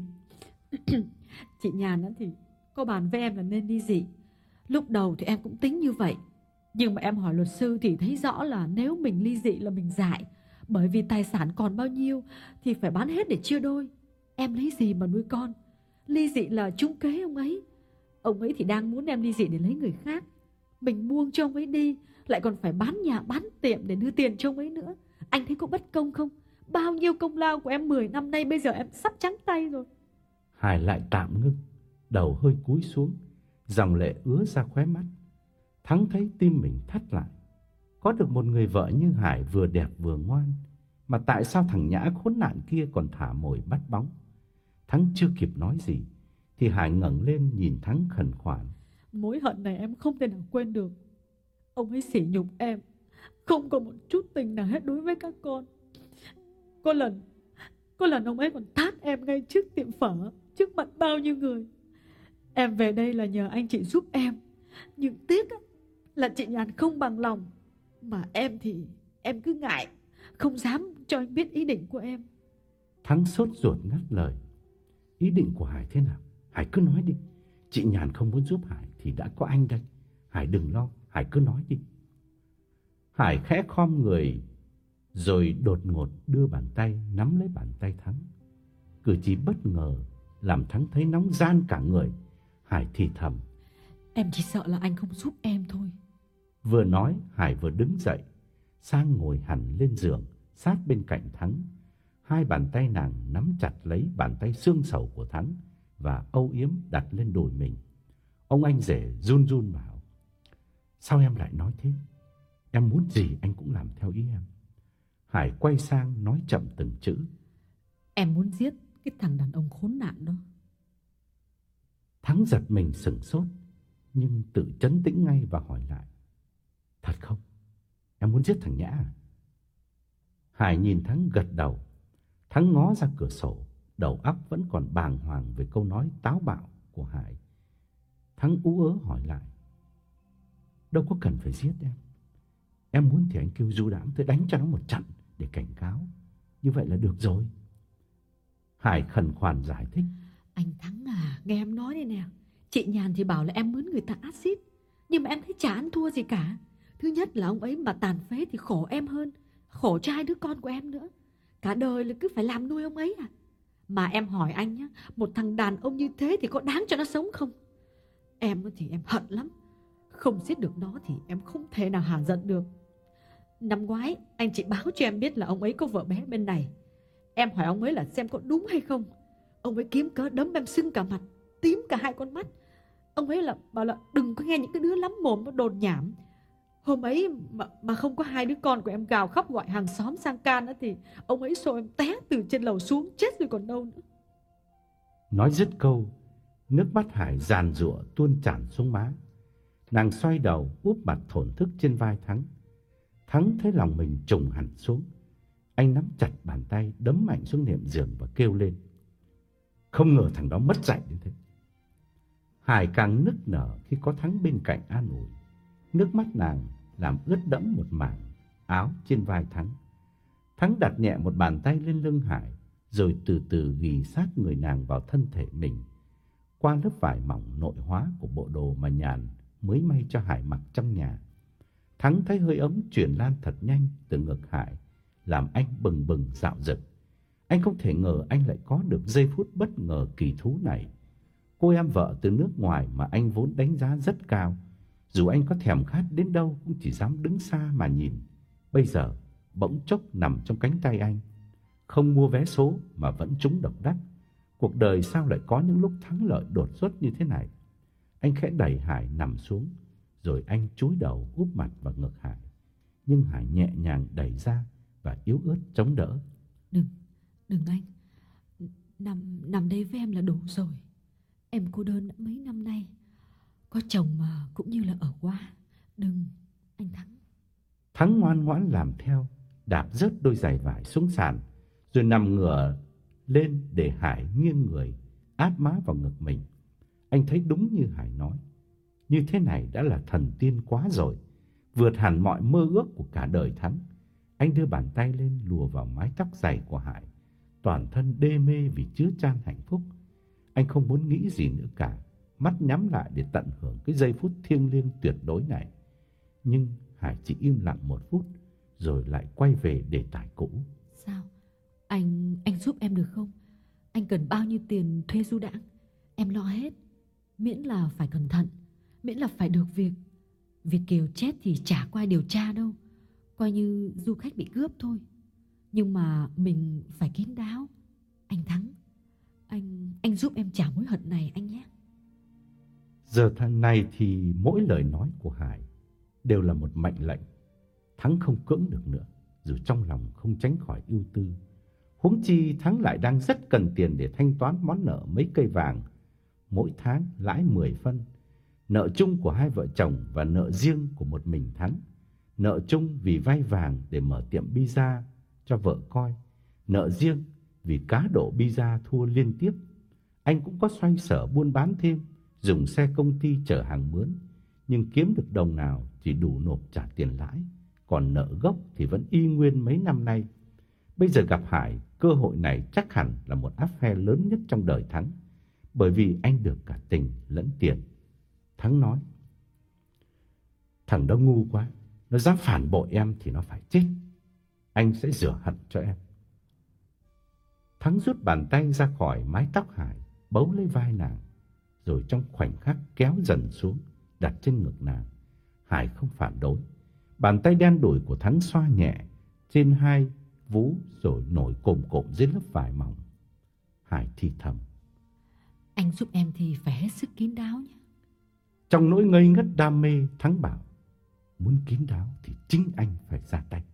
Chị Nhàn thì có bàn với em là nên ly dị. Lúc đầu thì em cũng tính như vậy, nhưng mà em hỏi luật sư thì thấy rõ là nếu mình ly dị là mình dại. Bởi vì tài sản còn bao nhiêu thì phải bán hết để chia đôi. Em lấy gì mà nuôi con? Ly dị là trúng kế ông ấy. Ông ấy thì đang muốn em ly dị để lấy người khác. Mình buông cho ông ấy đi, lại còn phải bán nhà bán tiệm để đưa tiền cho ông ấy nữa. Anh thấy có bất công không? Bao nhiêu công lao của em mười năm nay bây giờ em sắp trắng tay rồi. Hải lại tạm ngưng, đầu hơi cúi xuống, dòng lệ ứa ra khóe mắt. Thắng thấy tim mình thắt lại. Có được một người vợ như Hải vừa đẹp vừa ngoan, mà tại sao thằng Nhã khốn nạn kia còn thả mồi bắt bóng? Thắng chưa kịp nói gì thì Hải ngẩng lên nhìn Thắng khẩn khoản. Mối hận này em không thể nào quên được. Ông ấy sỉ nhục em, không có một chút tình nào hết đối với các con. Có lần Có lần ông ấy còn tát em ngay trước tiệm phở, trước mặt bao nhiêu người. Em về đây là nhờ anh chị giúp em, nhưng tiếc á, là chị Nhàn không bằng lòng. Mà em thì em cứ ngại, không dám cho anh biết ý định của em. Thắng sốt ruột ngắt lời. Ý định của Hải thế nào? Hải cứ nói đi. Chị Nhàn không muốn giúp Hải thì đã có anh đây. Hải đừng lo, Hải cứ nói đi. Hải khẽ khom người rồi đột ngột đưa bàn tay nắm lấy bàn tay Thắng. Cử chỉ bất ngờ làm Thắng thấy nóng ran cả người. Hải thì thầm. Em chỉ sợ là anh không giúp em thôi. Vừa nói Hải vừa đứng dậy, sang ngồi hẳn lên giường sát bên cạnh Thắng. Hai bàn tay nàng nắm chặt lấy bàn tay xương sầu của Thắng và âu yếm đặt lên đùi mình. Ông anh rể run run bảo. Sao em lại nói thế? Em muốn gì anh cũng làm theo ý em. Hải quay sang nói chậm từng chữ. Em muốn giết cái thằng đàn ông khốn nạn đó. Thắng giật mình sửng sốt, nhưng tự trấn tĩnh ngay và hỏi lại. Thật không? Em muốn giết thằng Nhã à? Hải nhìn Thắng gật đầu. Thắng ngó ra cửa sổ, đầu óc vẫn còn bàng hoàng về câu nói táo bạo của Hải. Thắng ú ớ hỏi lại. Đâu có cần phải giết em. Em muốn thì anh kêu Du Đãng tới đánh cho nó một trận để cảnh cáo. Như vậy là được rồi. Hải khẩn khoản giải thích. Anh Thắng à, nghe em nói đây nè. Chị Nhàn thì bảo là em mướn người ta axit, nhưng mà em thấy chả ăn thua gì cả. Thứ nhất là ông ấy mà tàn phế thì khổ em hơn, khổ cho hai đứa con của em nữa. Cả đời là cứ phải làm nuôi ông ấy à. Mà em hỏi anh nhá, một thằng đàn ông như thế thì có đáng cho nó sống không? Em thì em hận lắm. Không giết được nó thì em không thể nào hả giận được. Năm ngoái anh chị báo cho em biết là ông ấy có vợ bé bên này. Em hỏi ông ấy là xem có đúng hay không. Ông ấy kiếm cớ đấm em sưng cả mặt, tím cả hai con mắt. Ông ấy là bảo là đừng có nghe những cái đứa lắm mồm nó đồn nhảm. Hôm ấy mà, mà không có hai đứa con của em gào khóc gọi hàng xóm sang can nữa thì ông ấy xô em té từ trên lầu xuống, chết rồi còn đâu nữa. Nói dứt câu, nước mắt Hải giàn giụa tuôn tràn xuống má. Nàng xoay đầu úp mặt thổn thức trên vai Thắng. Thắng thấy lòng mình trùng hẳn xuống. Anh nắm chặt bàn tay đấm mạnh xuống nệm giường và kêu lên. Không ngờ thằng đó mất dạy như thế. Hải càng nức nở khi có Thắng bên cạnh an ủi. Nước mắt nàng làm ướt đẫm một mảng áo trên vai Thắng. Thắng đặt nhẹ một bàn tay lên lưng Hải, rồi từ từ ghì sát người nàng vào thân thể mình. Qua lớp vải mỏng nội hóa của bộ đồ mà Nhàn mới may cho Hải mặc trong nhà, Thắng thấy hơi ấm truyền lan thật nhanh từ ngực Hải, làm anh bừng bừng dạo dực. Anh không thể ngờ anh lại có được giây phút bất ngờ kỳ thú này. Cô em vợ từ nước ngoài mà anh vốn đánh giá rất cao, dù anh có thèm khát đến đâu cũng chỉ dám đứng xa mà nhìn, bây giờ bỗng chốc nằm trong cánh tay anh. Không mua vé số mà vẫn trúng độc đắc. Cuộc đời sao lại có những lúc thắng lợi đột xuất như thế này. Anh khẽ đẩy Hải nằm xuống, rồi anh chúi đầu úp mặt vào ngực Hải. Nhưng Hải nhẹ nhàng đẩy ra và yếu ớt chống đỡ. Đừng, đừng anh. Nằm, nằm đây với em là đủ rồi. Em cô đơn đã mấy năm nay. Có chồng mà cũng như là ở qua. Đừng, anh Thắng. Thắng ngoan ngoãn làm theo, đạp rớt đôi giày vải xuống sàn, rồi nằm ngửa lên để Hải nghiêng người, áp má vào ngực mình. Anh thấy đúng như Hải nói. Như thế này đã là thần tiên quá rồi, vượt hẳn mọi mơ ước của cả đời Thắng. Anh đưa bàn tay lên lùa vào mái tóc dày của Hải, toàn thân đê mê vì chứa chan hạnh phúc. Anh không muốn nghĩ gì nữa cả, mắt nhắm lại để tận hưởng cái giây phút thiêng liêng tuyệt đối này. Nhưng Hải chỉ im lặng một phút, rồi lại quay về đề tài cũ. Sao? Anh, anh giúp em được không? Anh cần bao nhiêu tiền thuê Du Đãng? Em lo hết. Miễn là phải cẩn thận, miễn là phải được việc. Việt kiều chết thì chả qua điều tra đâu, coi như du khách bị cướp thôi. Nhưng mà mình phải kín đáo. Anh Thắng, Anh anh giúp em trả mối hận này anh nhé. Giờ thằng này thì mỗi lời nói của Hải đều là một mệnh lệnh. Thắng không cưỡng được nữa, dù trong lòng không tránh khỏi ưu tư. Huống chi Thắng lại đang rất cần tiền để thanh toán món nợ mấy cây vàng, mỗi tháng lãi mười phân. Nợ chung của hai vợ chồng và nợ riêng của một mình Thắng. Nợ chung vì vay vàng để mở tiệm pizza cho vợ coi. Nợ riêng vì cá độ pizza thua liên tiếp. Anh cũng có xoay sở buôn bán thêm, dùng xe công ty chở hàng mướn, nhưng kiếm được đồng nào chỉ đủ nộp trả tiền lãi, còn nợ gốc thì vẫn y nguyên mấy năm nay. Bây giờ gặp Hải, cơ hội này chắc hẳn là một áp phe lớn nhất trong đời Thắng, bởi vì anh được cả tình lẫn tiền. Thắng nói: "Thằng đó ngu quá, nó dám phản bội em thì nó phải chết. Anh sẽ rửa hận cho em." Thắng rút bàn tay ra khỏi mái tóc Hải, bấu lấy vai nàng, rồi trong khoảnh khắc kéo dần xuống, đặt trên ngực nàng. Hải không phản đối. Bàn tay đen đủi của Thắng xoa nhẹ trên hai vú rồi nổi cồm cộm dưới lớp vải mỏng. Hải thì thầm: Anh giúp em thì phải hết sức kín đáo nhé. Trong nỗi ngây ngất đam mê, Thắng bảo: "Muốn kín đáo thì chính anh phải ra tay."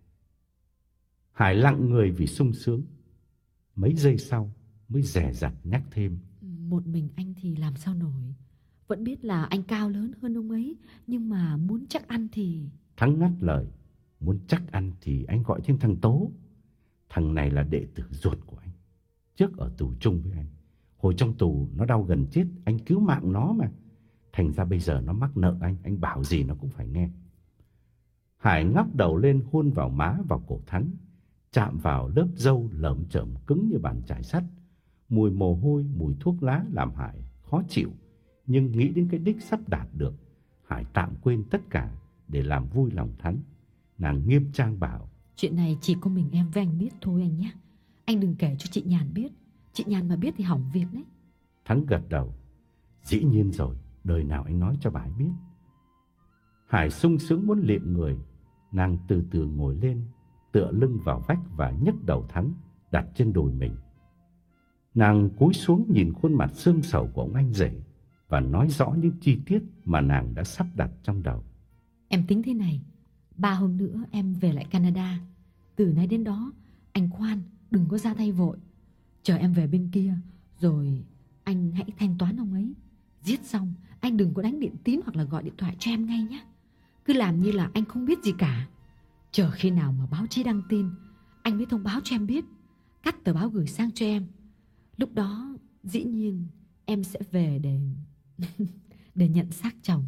Hải lặng người vì sung sướng. Mấy giây sau mới dè dặt nhắc thêm: Một mình anh thì làm sao nổi. Vẫn biết là anh cao lớn hơn ông ấy, nhưng mà muốn chắc ăn thì... Thắng ngắt lời: "Muốn chắc ăn thì anh gọi thêm thằng Tố. Thằng này là đệ tử ruột của anh, trước ở tù chung với anh. Hồi trong tù nó đau gần chết, anh cứu mạng nó mà. Thành ra bây giờ nó mắc nợ anh, anh bảo gì nó cũng phải nghe." Hải ngóc đầu lên hôn vào má vào cổ Thắng, chạm vào lớp râu lởm chởm cứng như bàn chải sắt. Mùi mồ hôi, mùi thuốc lá làm Hải khó chịu, nhưng nghĩ đến cái đích sắp đạt được, Hải tạm quên tất cả để làm vui lòng Thắng. Nàng nghiêm trang bảo: Chuyện này chỉ có mình em với anh biết thôi anh nhé. Anh đừng kể cho chị Nhàn biết. Chị Nhàn mà biết thì hỏng việc đấy. Thắng gật đầu: "Dĩ nhiên rồi, đời nào anh nói cho bà ấy biết." Hải sung sướng muốn liệm người. Nàng từ từ ngồi lên, tựa lưng vào vách và nhấc đầu Thắng đặt trên đùi mình. Nàng cúi xuống nhìn khuôn mặt xương sầu của ông anh rể và nói rõ những chi tiết mà nàng đã sắp đặt trong đầu. Em tính thế này, ba hôm nữa em về lại Canada. Từ nay đến đó, anh khoan, đừng có ra tay vội. Chờ em về bên kia, rồi anh hãy thanh toán ông ấy. Giết xong, anh đừng có đánh điện tín hoặc là gọi điện thoại cho em ngay nhé. Cứ làm như là anh không biết gì cả. Chờ khi nào mà báo chí đăng tin, anh mới thông báo cho em biết. Cắt tờ báo gửi sang cho em. Lúc đó, dĩ nhiên, em sẽ về để... để nhận xác chồng.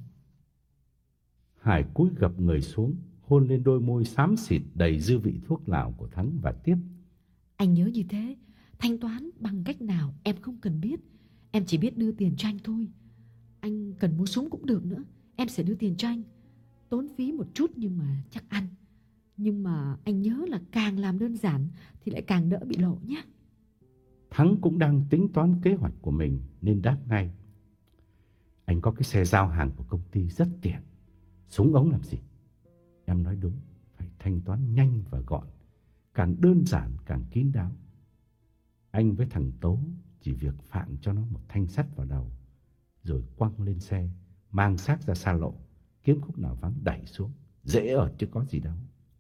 Hải cúi gập người xuống, hôn lên đôi môi xám xịt đầy dư vị thuốc lào của Thắng và tiếp: Anh nhớ như thế, thanh toán bằng cách nào em không cần biết. Em chỉ biết đưa tiền cho anh thôi. Anh cần mua súng cũng được nữa, em sẽ đưa tiền cho anh. Tốn phí một chút nhưng mà chắc ăn. Nhưng mà anh nhớ là càng làm đơn giản thì lại càng đỡ bị lộ nhé. Thắng cũng đang tính toán kế hoạch của mình nên đáp ngay: "Anh có cái xe giao hàng của công ty rất tiện. Súng ống làm gì? Em nói đúng, phải thanh toán nhanh và gọn. Càng đơn giản càng kín đáo. Anh với thằng Tố chỉ việc phạng cho nó một thanh sắt vào đầu, rồi quăng lên xe, mang xác ra xa lộ, kiếm khúc nào vắng đẩy xuống. Dễ ở chứ có gì đâu."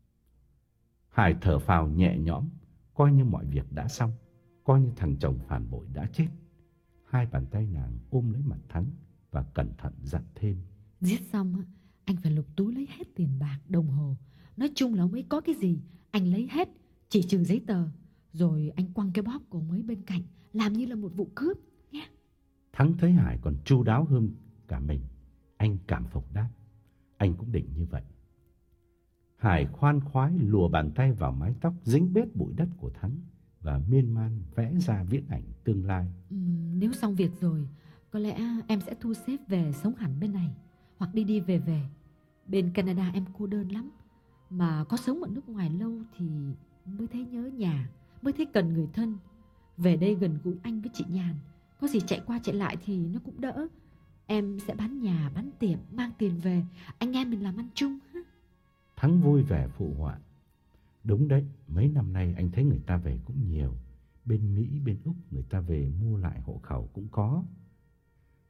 Hải thở phào nhẹ nhõm, coi như mọi việc đã xong, coi như thằng chồng phản bội đã chết. Hai bàn tay nàng ôm lấy mặt Thắng và cẩn thận dặn thêm: Giết xong, anh phải lục túi lấy hết tiền bạc, đồng hồ. Nói chung là ông ấy có cái gì, anh lấy hết, chỉ trừ giấy tờ. Rồi anh quăng cái bóp của ông ấy bên cạnh, làm như là một vụ cướp nhé. Thắng thấy Hải còn chu đáo hơn cả mình, anh cảm phục đáp: "Anh cũng định như vậy." Hải khoan khoái lùa bàn tay vào mái tóc dính bết bụi đất của Thắng và miên man vẽ ra viễn ảnh tương lai. uhm, Nếu xong việc rồi, có lẽ em sẽ thu xếp về sống hẳn bên này, hoặc đi đi về về. Bên Canada em cô đơn lắm, mà có sống ở nước ngoài lâu thì mới thấy nhớ nhà, mới thấy cần người thân. Về đây gần gũi anh với chị Nhàn, có gì chạy qua chạy lại thì nó cũng đỡ. Em sẽ bán nhà, bán tiệm, mang tiền về, anh em mình làm ăn chung ha. Thắng vui vẻ phụ họa: "Đúng đấy, mấy năm nay anh thấy người ta về cũng nhiều. Bên Mỹ, bên Úc người ta về mua lại hộ khẩu cũng có."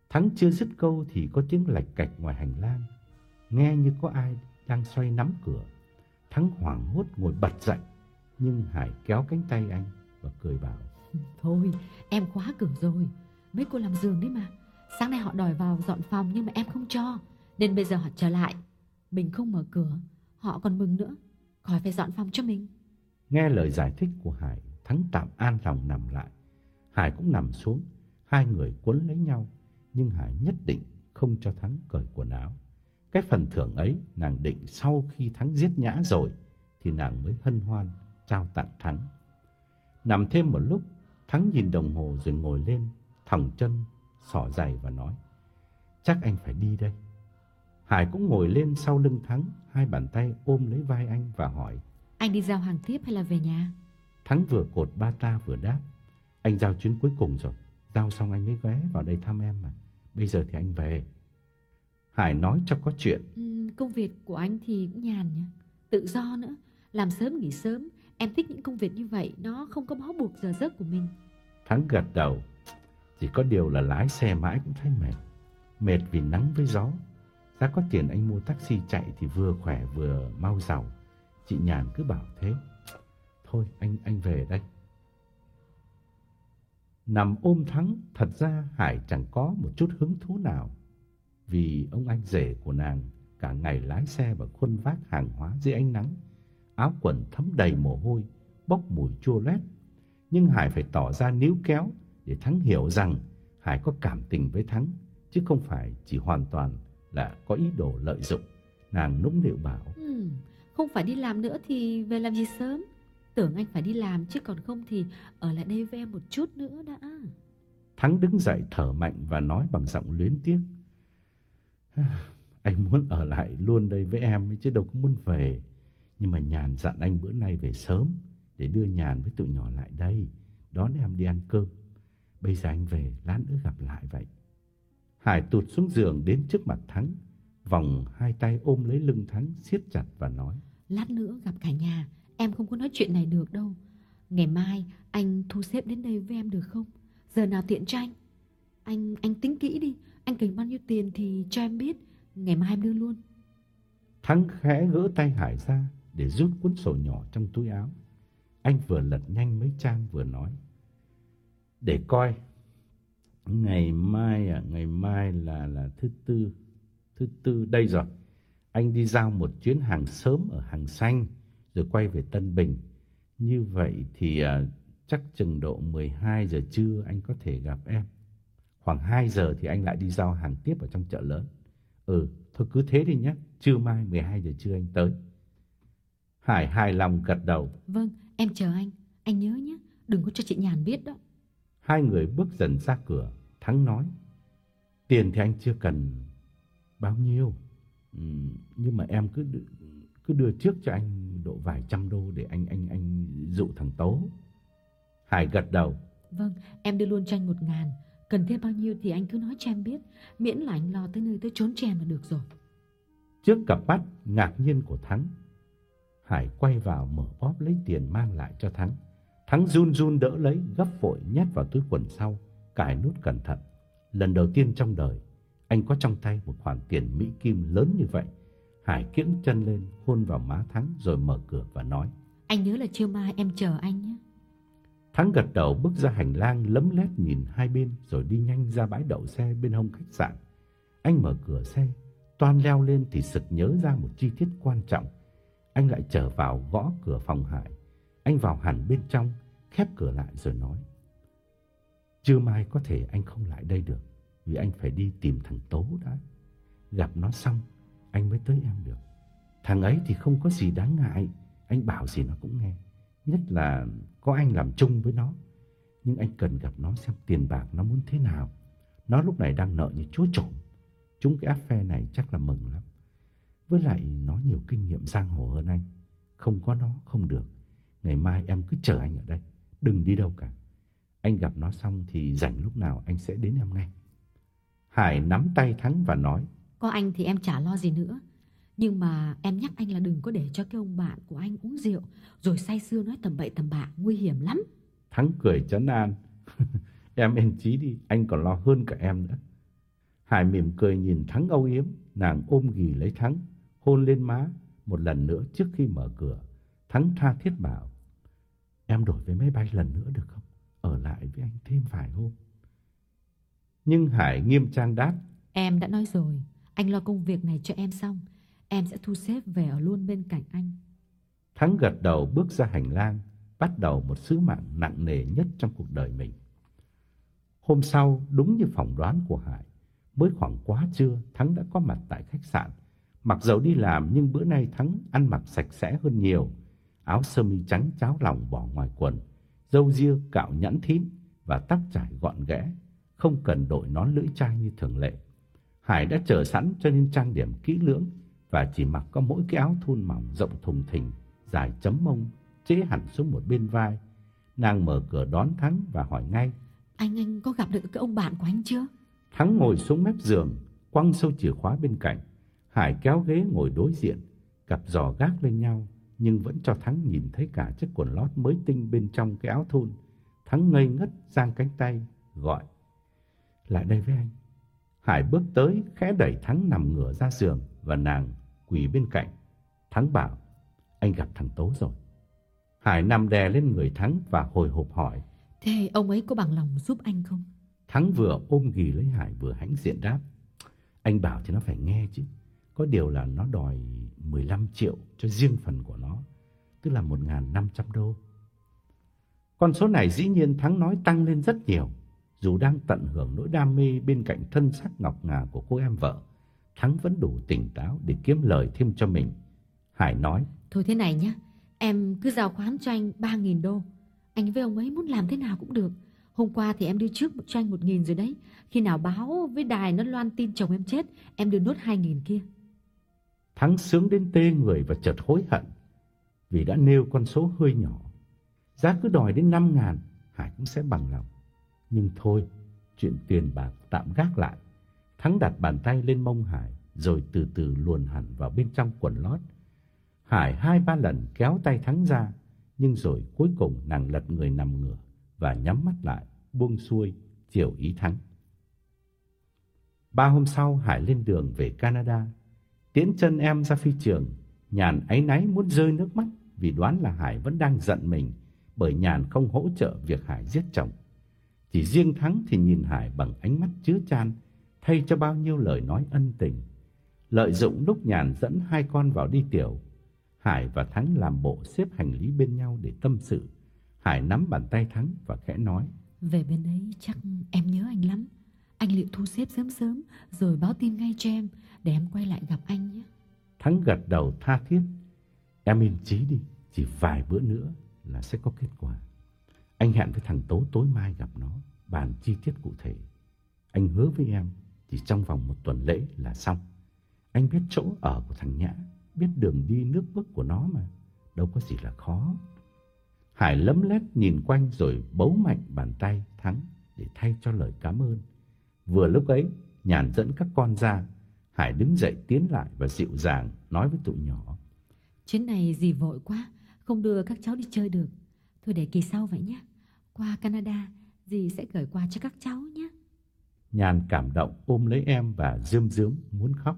Thắng chưa dứt câu thì có tiếng lạch cạch ngoài hành lang, nghe như có ai đang xoay nắm cửa. Thắng hoảng hốt ngồi bật dậy, nhưng Hải kéo cánh tay anh và cười bảo: Thôi, em khóa cửa rồi. Mấy cô làm giường đấy mà. Sáng nay họ đòi vào dọn phòng nhưng mà em không cho, nên bây giờ họ trở lại. Mình không mở cửa, họ còn mừng nữa, khỏi phải dọn phòng cho mình. Nghe lời giải thích của Hải, Thắng tạm an lòng nằm lại. Hải cũng nằm xuống, hai người quấn lấy nhau, nhưng Hải nhất định không cho Thắng cởi quần áo. Cái phần thưởng ấy nàng định sau khi Thắng giết Nhã rồi thì nàng mới hân hoan trao tặng Thắng. Nằm thêm một lúc, Thắng nhìn đồng hồ rồi ngồi lên, thòng chân, xỏ giày và nói: Chắc anh phải đi đây. Hải cũng ngồi lên sau lưng Thắng, hai bàn tay ôm lấy vai anh và hỏi: Anh đi giao hàng tiếp hay là về nhà? Thắng vừa cột ba ta vừa đáp: Anh giao chuyến cuối cùng rồi, giao xong anh mới ghé vào đây thăm em mà. Bây giờ thì anh về. Hải nói cho có chuyện: Ừ, công việc của anh thì cũng nhàn nhỉ, tự do nữa, làm sớm nghỉ sớm. Em thích những công việc như vậy, nó không có bó buộc giờ giấc của mình. Thắng gật đầu. Chỉ có điều là lái xe mãi cũng thấy mệt. Mệt vì nắng với gió. Giá có tiền anh mua taxi chạy thì vừa khỏe vừa mau giàu. Chị Nhàn cứ bảo thế. Thôi anh anh về đây. Nằm ôm Thắng, thật ra Hải chẳng có một chút hứng thú nào. Vì ông anh rể của nàng cả ngày lái xe và khuân vác hàng hóa dưới ánh nắng, áo quần thấm đầy mồ hôi, bốc mùi chua loét. Nhưng Hải phải tỏ ra níu kéo để Thắng hiểu rằng Hải có cảm tình với Thắng, chứ không phải chỉ hoàn toàn là có ý đồ lợi dụng. Nàng nũng nịu bảo: ừ, Không phải đi làm nữa thì về làm gì sớm. Tưởng anh phải đi làm, chứ còn không thì ở lại đây với em một chút nữa đã. Thắng đứng dậy thở mạnh và nói bằng giọng luyến tiếc: Anh muốn ở lại luôn đây với em chứ đâu có muốn về. Nhưng mà Nhàn dặn anh bữa nay về sớm để đưa Nhàn với tụi nhỏ lại đây, đón em đi ăn cơm. Bây giờ anh về, lát nữa gặp lại vậy. Hải tụt xuống giường đến trước mặt Thắng, vòng hai tay ôm lấy lưng Thắng siết chặt và nói: Lát nữa gặp cả nhà, em không có nói chuyện này được đâu. Ngày mai anh thu xếp đến đây với em được không? Giờ nào tiện cho anh? Anh anh tính kỹ đi, anh cần bao nhiêu tiền thì cho em biết, ngày mai em đưa luôn. Thắng khẽ gỡ tay Hải ra để rút cuốn sổ nhỏ trong túi áo. Anh vừa lật nhanh mấy trang vừa nói: Để coi, ngày mai à, ngày mai là là thứ tư, thứ tư đây rồi. Anh đi giao một chuyến hàng sớm ở Hàng Xanh rồi quay về Tân Bình. Như vậy thì à, chắc chừng độ mười hai giờ trưa anh có thể gặp em. Khoảng hai giờ thì anh lại đi giao hàng tiếp ở trong chợ lớn. Ừ, thôi cứ thế đi nhé, trưa mai mười hai giờ trưa anh tới. Hải hài lòng gật đầu. Vâng, em chờ anh, anh nhớ nhé, đừng có cho chị Nhàn biết đó. Hai người bước dần ra cửa. Thắng nói: Tiền thì anh chưa cần bao nhiêu, ừ, nhưng mà em cứ cứ đưa trước cho anh độ vài trăm đô để anh anh anh dụ thằng Tố. Hải gật đầu. Vâng, em đưa luôn cho anh một ngàn. Cần thêm bao nhiêu thì anh cứ nói cho em biết, miễn là anh lo tới nơi tới chốn cho em là được rồi. Trước cặp mắt ngạc nhiên của Thắng, Hải quay vào mở bóp lấy tiền mang lại cho Thắng. Thắng run run đỡ lấy, gấp vội nhét vào túi quần sau, cài nút cẩn thận. Lần đầu tiên trong đời anh có trong tay một khoản tiền Mỹ Kim lớn như vậy. Hải kiễng chân lên, hôn vào má Thắng rồi mở cửa và nói: Anh nhớ là trưa mai em chờ anh nhé. Thắng gật đầu bước ra hành lang, lấm lét nhìn hai bên rồi đi nhanh ra bãi đậu xe bên hông khách sạn. Anh mở cửa xe, toan leo lên thì sực nhớ ra một chi tiết quan trọng. Anh lại trở vào gõ cửa phòng Hải. Anh vào hẳn bên trong, khép cửa lại rồi nói: Trưa mai có thể anh không lại đây được, vì anh phải đi tìm thằng Tố đã. Gặp nó xong anh mới tới em được. Thằng ấy thì không có gì đáng ngại, anh bảo gì nó cũng nghe. Nhất là có anh làm chung với nó. Nhưng anh cần gặp nó xem tiền bạc nó muốn thế nào. Nó lúc này đang nợ như chúa trộm. Chúng cái affair này chắc là mừng lắm. Với lại nó nhiều kinh nghiệm giang hồ hơn anh. Không có nó không được. Ngày mai em cứ chờ anh ở đây, đừng đi đâu cả. Anh gặp nó xong thì rảnh lúc nào anh sẽ đến em ngay. Hải nắm tay Thắng và nói: Có anh thì em chả lo gì nữa. Nhưng mà em nhắc anh là đừng có để cho cái ông bạn của anh uống rượu rồi say sưa nói tầm bậy tầm bạ, nguy hiểm lắm. Thắng cười trấn an: Em yên chí đi, anh còn lo hơn cả em nữa. Hải mỉm cười nhìn Thắng âu yếm, nàng ôm ghì lấy Thắng, hôn lên má một lần nữa trước khi mở cửa. Thắng tha thiết bảo, em đổi vé máy bay lần nữa được không? Ở lại với anh thêm vài hôm. Nhưng Hải nghiêm trang đáp, Em đã nói rồi, anh lo công việc này cho em xong, em sẽ thu xếp về ở luôn bên cạnh anh. Thắng gật đầu bước ra hành lang, bắt đầu một sứ mạng nặng nề nhất trong cuộc đời mình. Hôm sau, đúng như phỏng đoán của Hải, mới khoảng quá trưa, Thắng đã có mặt tại khách sạn. Mặc dầu đi làm nhưng bữa nay Thắng ăn mặc sạch sẽ hơn nhiều. Áo sơ mi trắng cháo lòng bỏ ngoài quần, râu ria cạo nhẵn thín và tóc trải gọn ghẽ, không cần đội nón lưỡi chai như thường lệ. Hải đã chờ sẵn cho nên trang điểm kỹ lưỡng và chỉ mặc có mỗi cái áo thun mỏng rộng thùng thình, dài chấm mông, chế hẳn xuống một bên vai. Nàng mở cửa đón Thắng và hỏi ngay, Anh anh có gặp được cái ông bạn của anh chưa? Thắng ngồi xuống mép giường, quăng sâu chìa khóa bên cạnh. Hải kéo ghế ngồi đối diện, cặp giò gác lên nhau, nhưng vẫn cho Thắng nhìn thấy cả chiếc quần lót mới tinh bên trong cái áo thun. Thắng ngây ngất giang cánh tay, gọi, lại đây với anh. Hải bước tới, khẽ đẩy Thắng nằm ngửa ra giường và nàng quỳ bên cạnh. Thắng bảo, anh gặp thằng Tố rồi. Hải nằm đè lên người Thắng và hồi hộp hỏi, Thế ông ấy có bằng lòng giúp anh không? Thắng vừa ôm ghì lấy Hải vừa hãnh diện đáp, anh bảo thì nó phải nghe chứ. Có điều là nó đòi mười lăm triệu cho riêng phần của nó, tức là một nghìn năm trăm đô. Con số này dĩ nhiên Thắng nói tăng lên rất nhiều. Dù đang tận hưởng nỗi đam mê bên cạnh thân xác ngọc ngà của cô em vợ, Thắng vẫn đủ tỉnh táo để kiếm lời thêm cho mình. Hải nói, Thôi thế này nhá, em cứ giao khoán cho anh ba nghìn đô. Anh với ông ấy muốn làm thế nào cũng được. Hôm qua thì em đưa trước cho anh một nghìn rồi đấy. Khi nào báo với đài nó loan tin chồng em chết, em đưa nốt hai nghìn kia. Thắng sướng đến tê người và chợt hối hận vì đã nêu con số hơi nhỏ. Giá cứ đòi đến năm ngàn, Hải cũng sẽ bằng lòng. Nhưng thôi, chuyện tiền bạc tạm gác lại. Thắng đặt bàn tay lên mông Hải, rồi từ từ luồn hẳn vào bên trong quần lót. Hải hai ba lần kéo tay Thắng ra, nhưng rồi cuối cùng nàng lật người nằm ngửa và nhắm mắt lại, buông xuôi, chiều ý Thắng. Ba hôm sau, Hải lên đường về Canada. Tiễn chân em ra phi trường, Nhàn áy náy muốn rơi nước mắt vì đoán là Hải vẫn đang giận mình bởi Nhàn không hỗ trợ việc Hải giết chồng. Chỉ riêng Thắng thì nhìn Hải bằng ánh mắt chứa chan, thay cho bao nhiêu lời nói ân tình. Lợi dụng lúc Nhàn dẫn hai con vào đi tiểu, Hải và Thắng làm bộ xếp hành lý bên nhau để tâm sự. Hải nắm bàn tay Thắng và khẽ nói, Về bên ấy chắc em nhớ anh lắm. Anh liệu thu xếp sớm sớm rồi báo tin ngay cho em để em quay lại gặp anh nhé. Thắng gật đầu tha thiết, em yên chí đi, chỉ vài bữa nữa là sẽ có kết quả. Anh hẹn với thằng Tố tối mai gặp nó, bàn chi tiết cụ thể. Anh hứa với em chỉ trong vòng một tuần lễ là xong. Anh biết chỗ ở của thằng Nhã, biết đường đi nước bước của nó mà, đâu có gì là khó. Hải lấm lét nhìn quanh rồi bấu mạnh bàn tay Thắng để thay cho lời cảm ơn. Vừa lúc ấy, Nhàn dẫn các con ra. Hải đứng dậy tiến lại và dịu dàng nói với tụi nhỏ, Chuyến này dì vội quá, không đưa các cháu đi chơi được. Thôi để kỳ sau vậy nhé. Qua Canada, dì sẽ gửi quà cho các cháu nhé. Nhàn cảm động ôm lấy em và rơm rớm muốn khóc.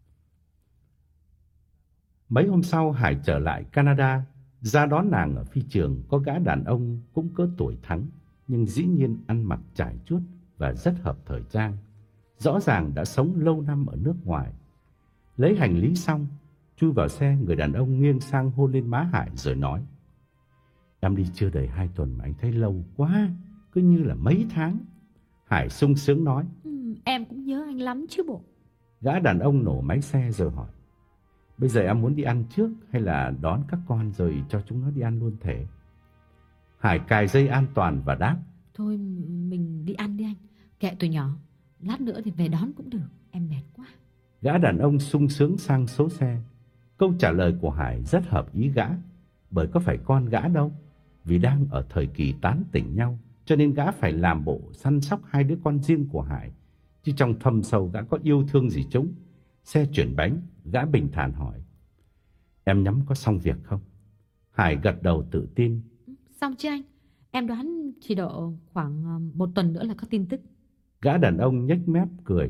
Mấy hôm sau, Hải trở lại Canada. Ra đón nàng ở phi trường có gã đàn ông cũng cỡ tuổi Thắng, nhưng dĩ nhiên ăn mặc trải chuốt và rất hợp thời trang. Rõ ràng đã sống lâu năm ở nước ngoài. Lấy hành lý xong, chui vào xe, người đàn ông nghiêng sang hôn lên má Hải rồi nói, em đi chưa đầy hai tuần mà anh thấy lâu quá, cứ như là mấy tháng. Hải sung sướng nói, ừ, Em cũng nhớ anh lắm chứ bộ. Gã đàn ông nổ máy xe rồi hỏi, bây giờ em muốn đi ăn trước hay là đón các con rồi cho chúng nó đi ăn luôn thể? Hải cài dây an toàn và đáp, Thôi mình đi ăn đi anh, kệ tụi nhỏ. Lát nữa thì về đón cũng được, em mệt quá. Gã đàn ông sung sướng sang số xe. Câu trả lời của Hải rất hợp ý gã, bởi có phải con gã đâu. Vì đang ở thời kỳ tán tỉnh nhau, cho nên gã phải làm bộ săn sóc hai đứa con riêng của Hải, chứ trong thâm sâu gã có yêu thương gì chúng. Xe chuyển bánh, gã bình thản hỏi, em nhắm có xong việc không? Hải gật đầu tự tin, Xong chứ anh, em đoán chỉ độ khoảng một tuần nữa là có tin tức. Gã đàn ông nhếch mép cười,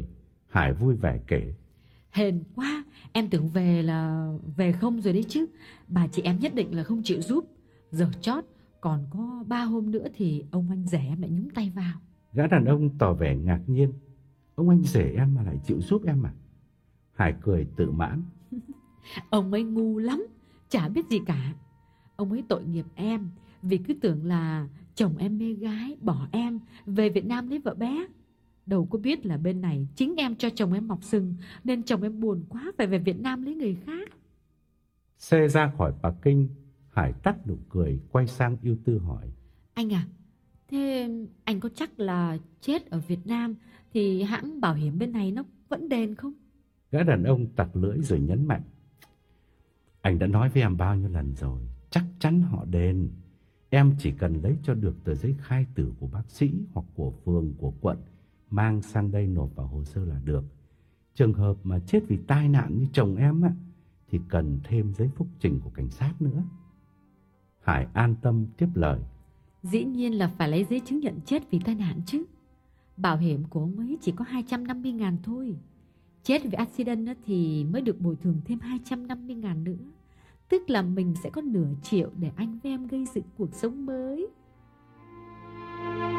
Hải vui vẻ kể. Hên quá, em tưởng về là về không rồi đấy chứ. Bà chị em nhất định là không chịu giúp. Giờ chót, còn có ba hôm nữa thì ông anh rể em lại nhúng tay vào. Gã đàn ông tỏ vẻ ngạc nhiên. Ông anh rể em mà lại chịu giúp em à? Hải cười tự mãn. Ông ấy ngu lắm, chả biết gì cả. Ông ấy tội nghiệp em vì cứ tưởng là chồng em mê gái, bỏ em về Việt Nam lấy vợ bé. Đâu có biết là bên này chính em cho chồng em mọc sừng, nên chồng em buồn quá phải về Việt Nam lấy người khác. Xe ra khỏi Bắc Kinh, Hải tắt nụ cười, quay sang ưu tư hỏi. Anh à, thế anh có chắc là chết ở Việt Nam thì hãng bảo hiểm bên này nó vẫn đền không? Gã đàn ông tặc lưỡi rồi nhấn mạnh. Anh đã nói với em bao nhiêu lần rồi, chắc chắn họ đền. Em chỉ cần lấy cho được tờ giấy khai tử của bác sĩ hoặc của phường, của quận, mang sang đây nộp vào hồ sơ là được. Trường hợp mà chết vì tai nạn như chồng em á, thì cần thêm giấy phúc trình của cảnh sát nữa. Hải an tâm tiếp lời. Dĩ nhiên là phải lấy giấy chứng nhận chết vì tai nạn chứ. Bảo hiểm của ông ấy chỉ có hai trăm năm mươi ngàn thôi. Chết vì accident thì mới được bồi thường thêm hai trăm năm mươi ngàn nữa. Tức là mình sẽ có nửa triệu để anh với em gây dựng cuộc sống mới.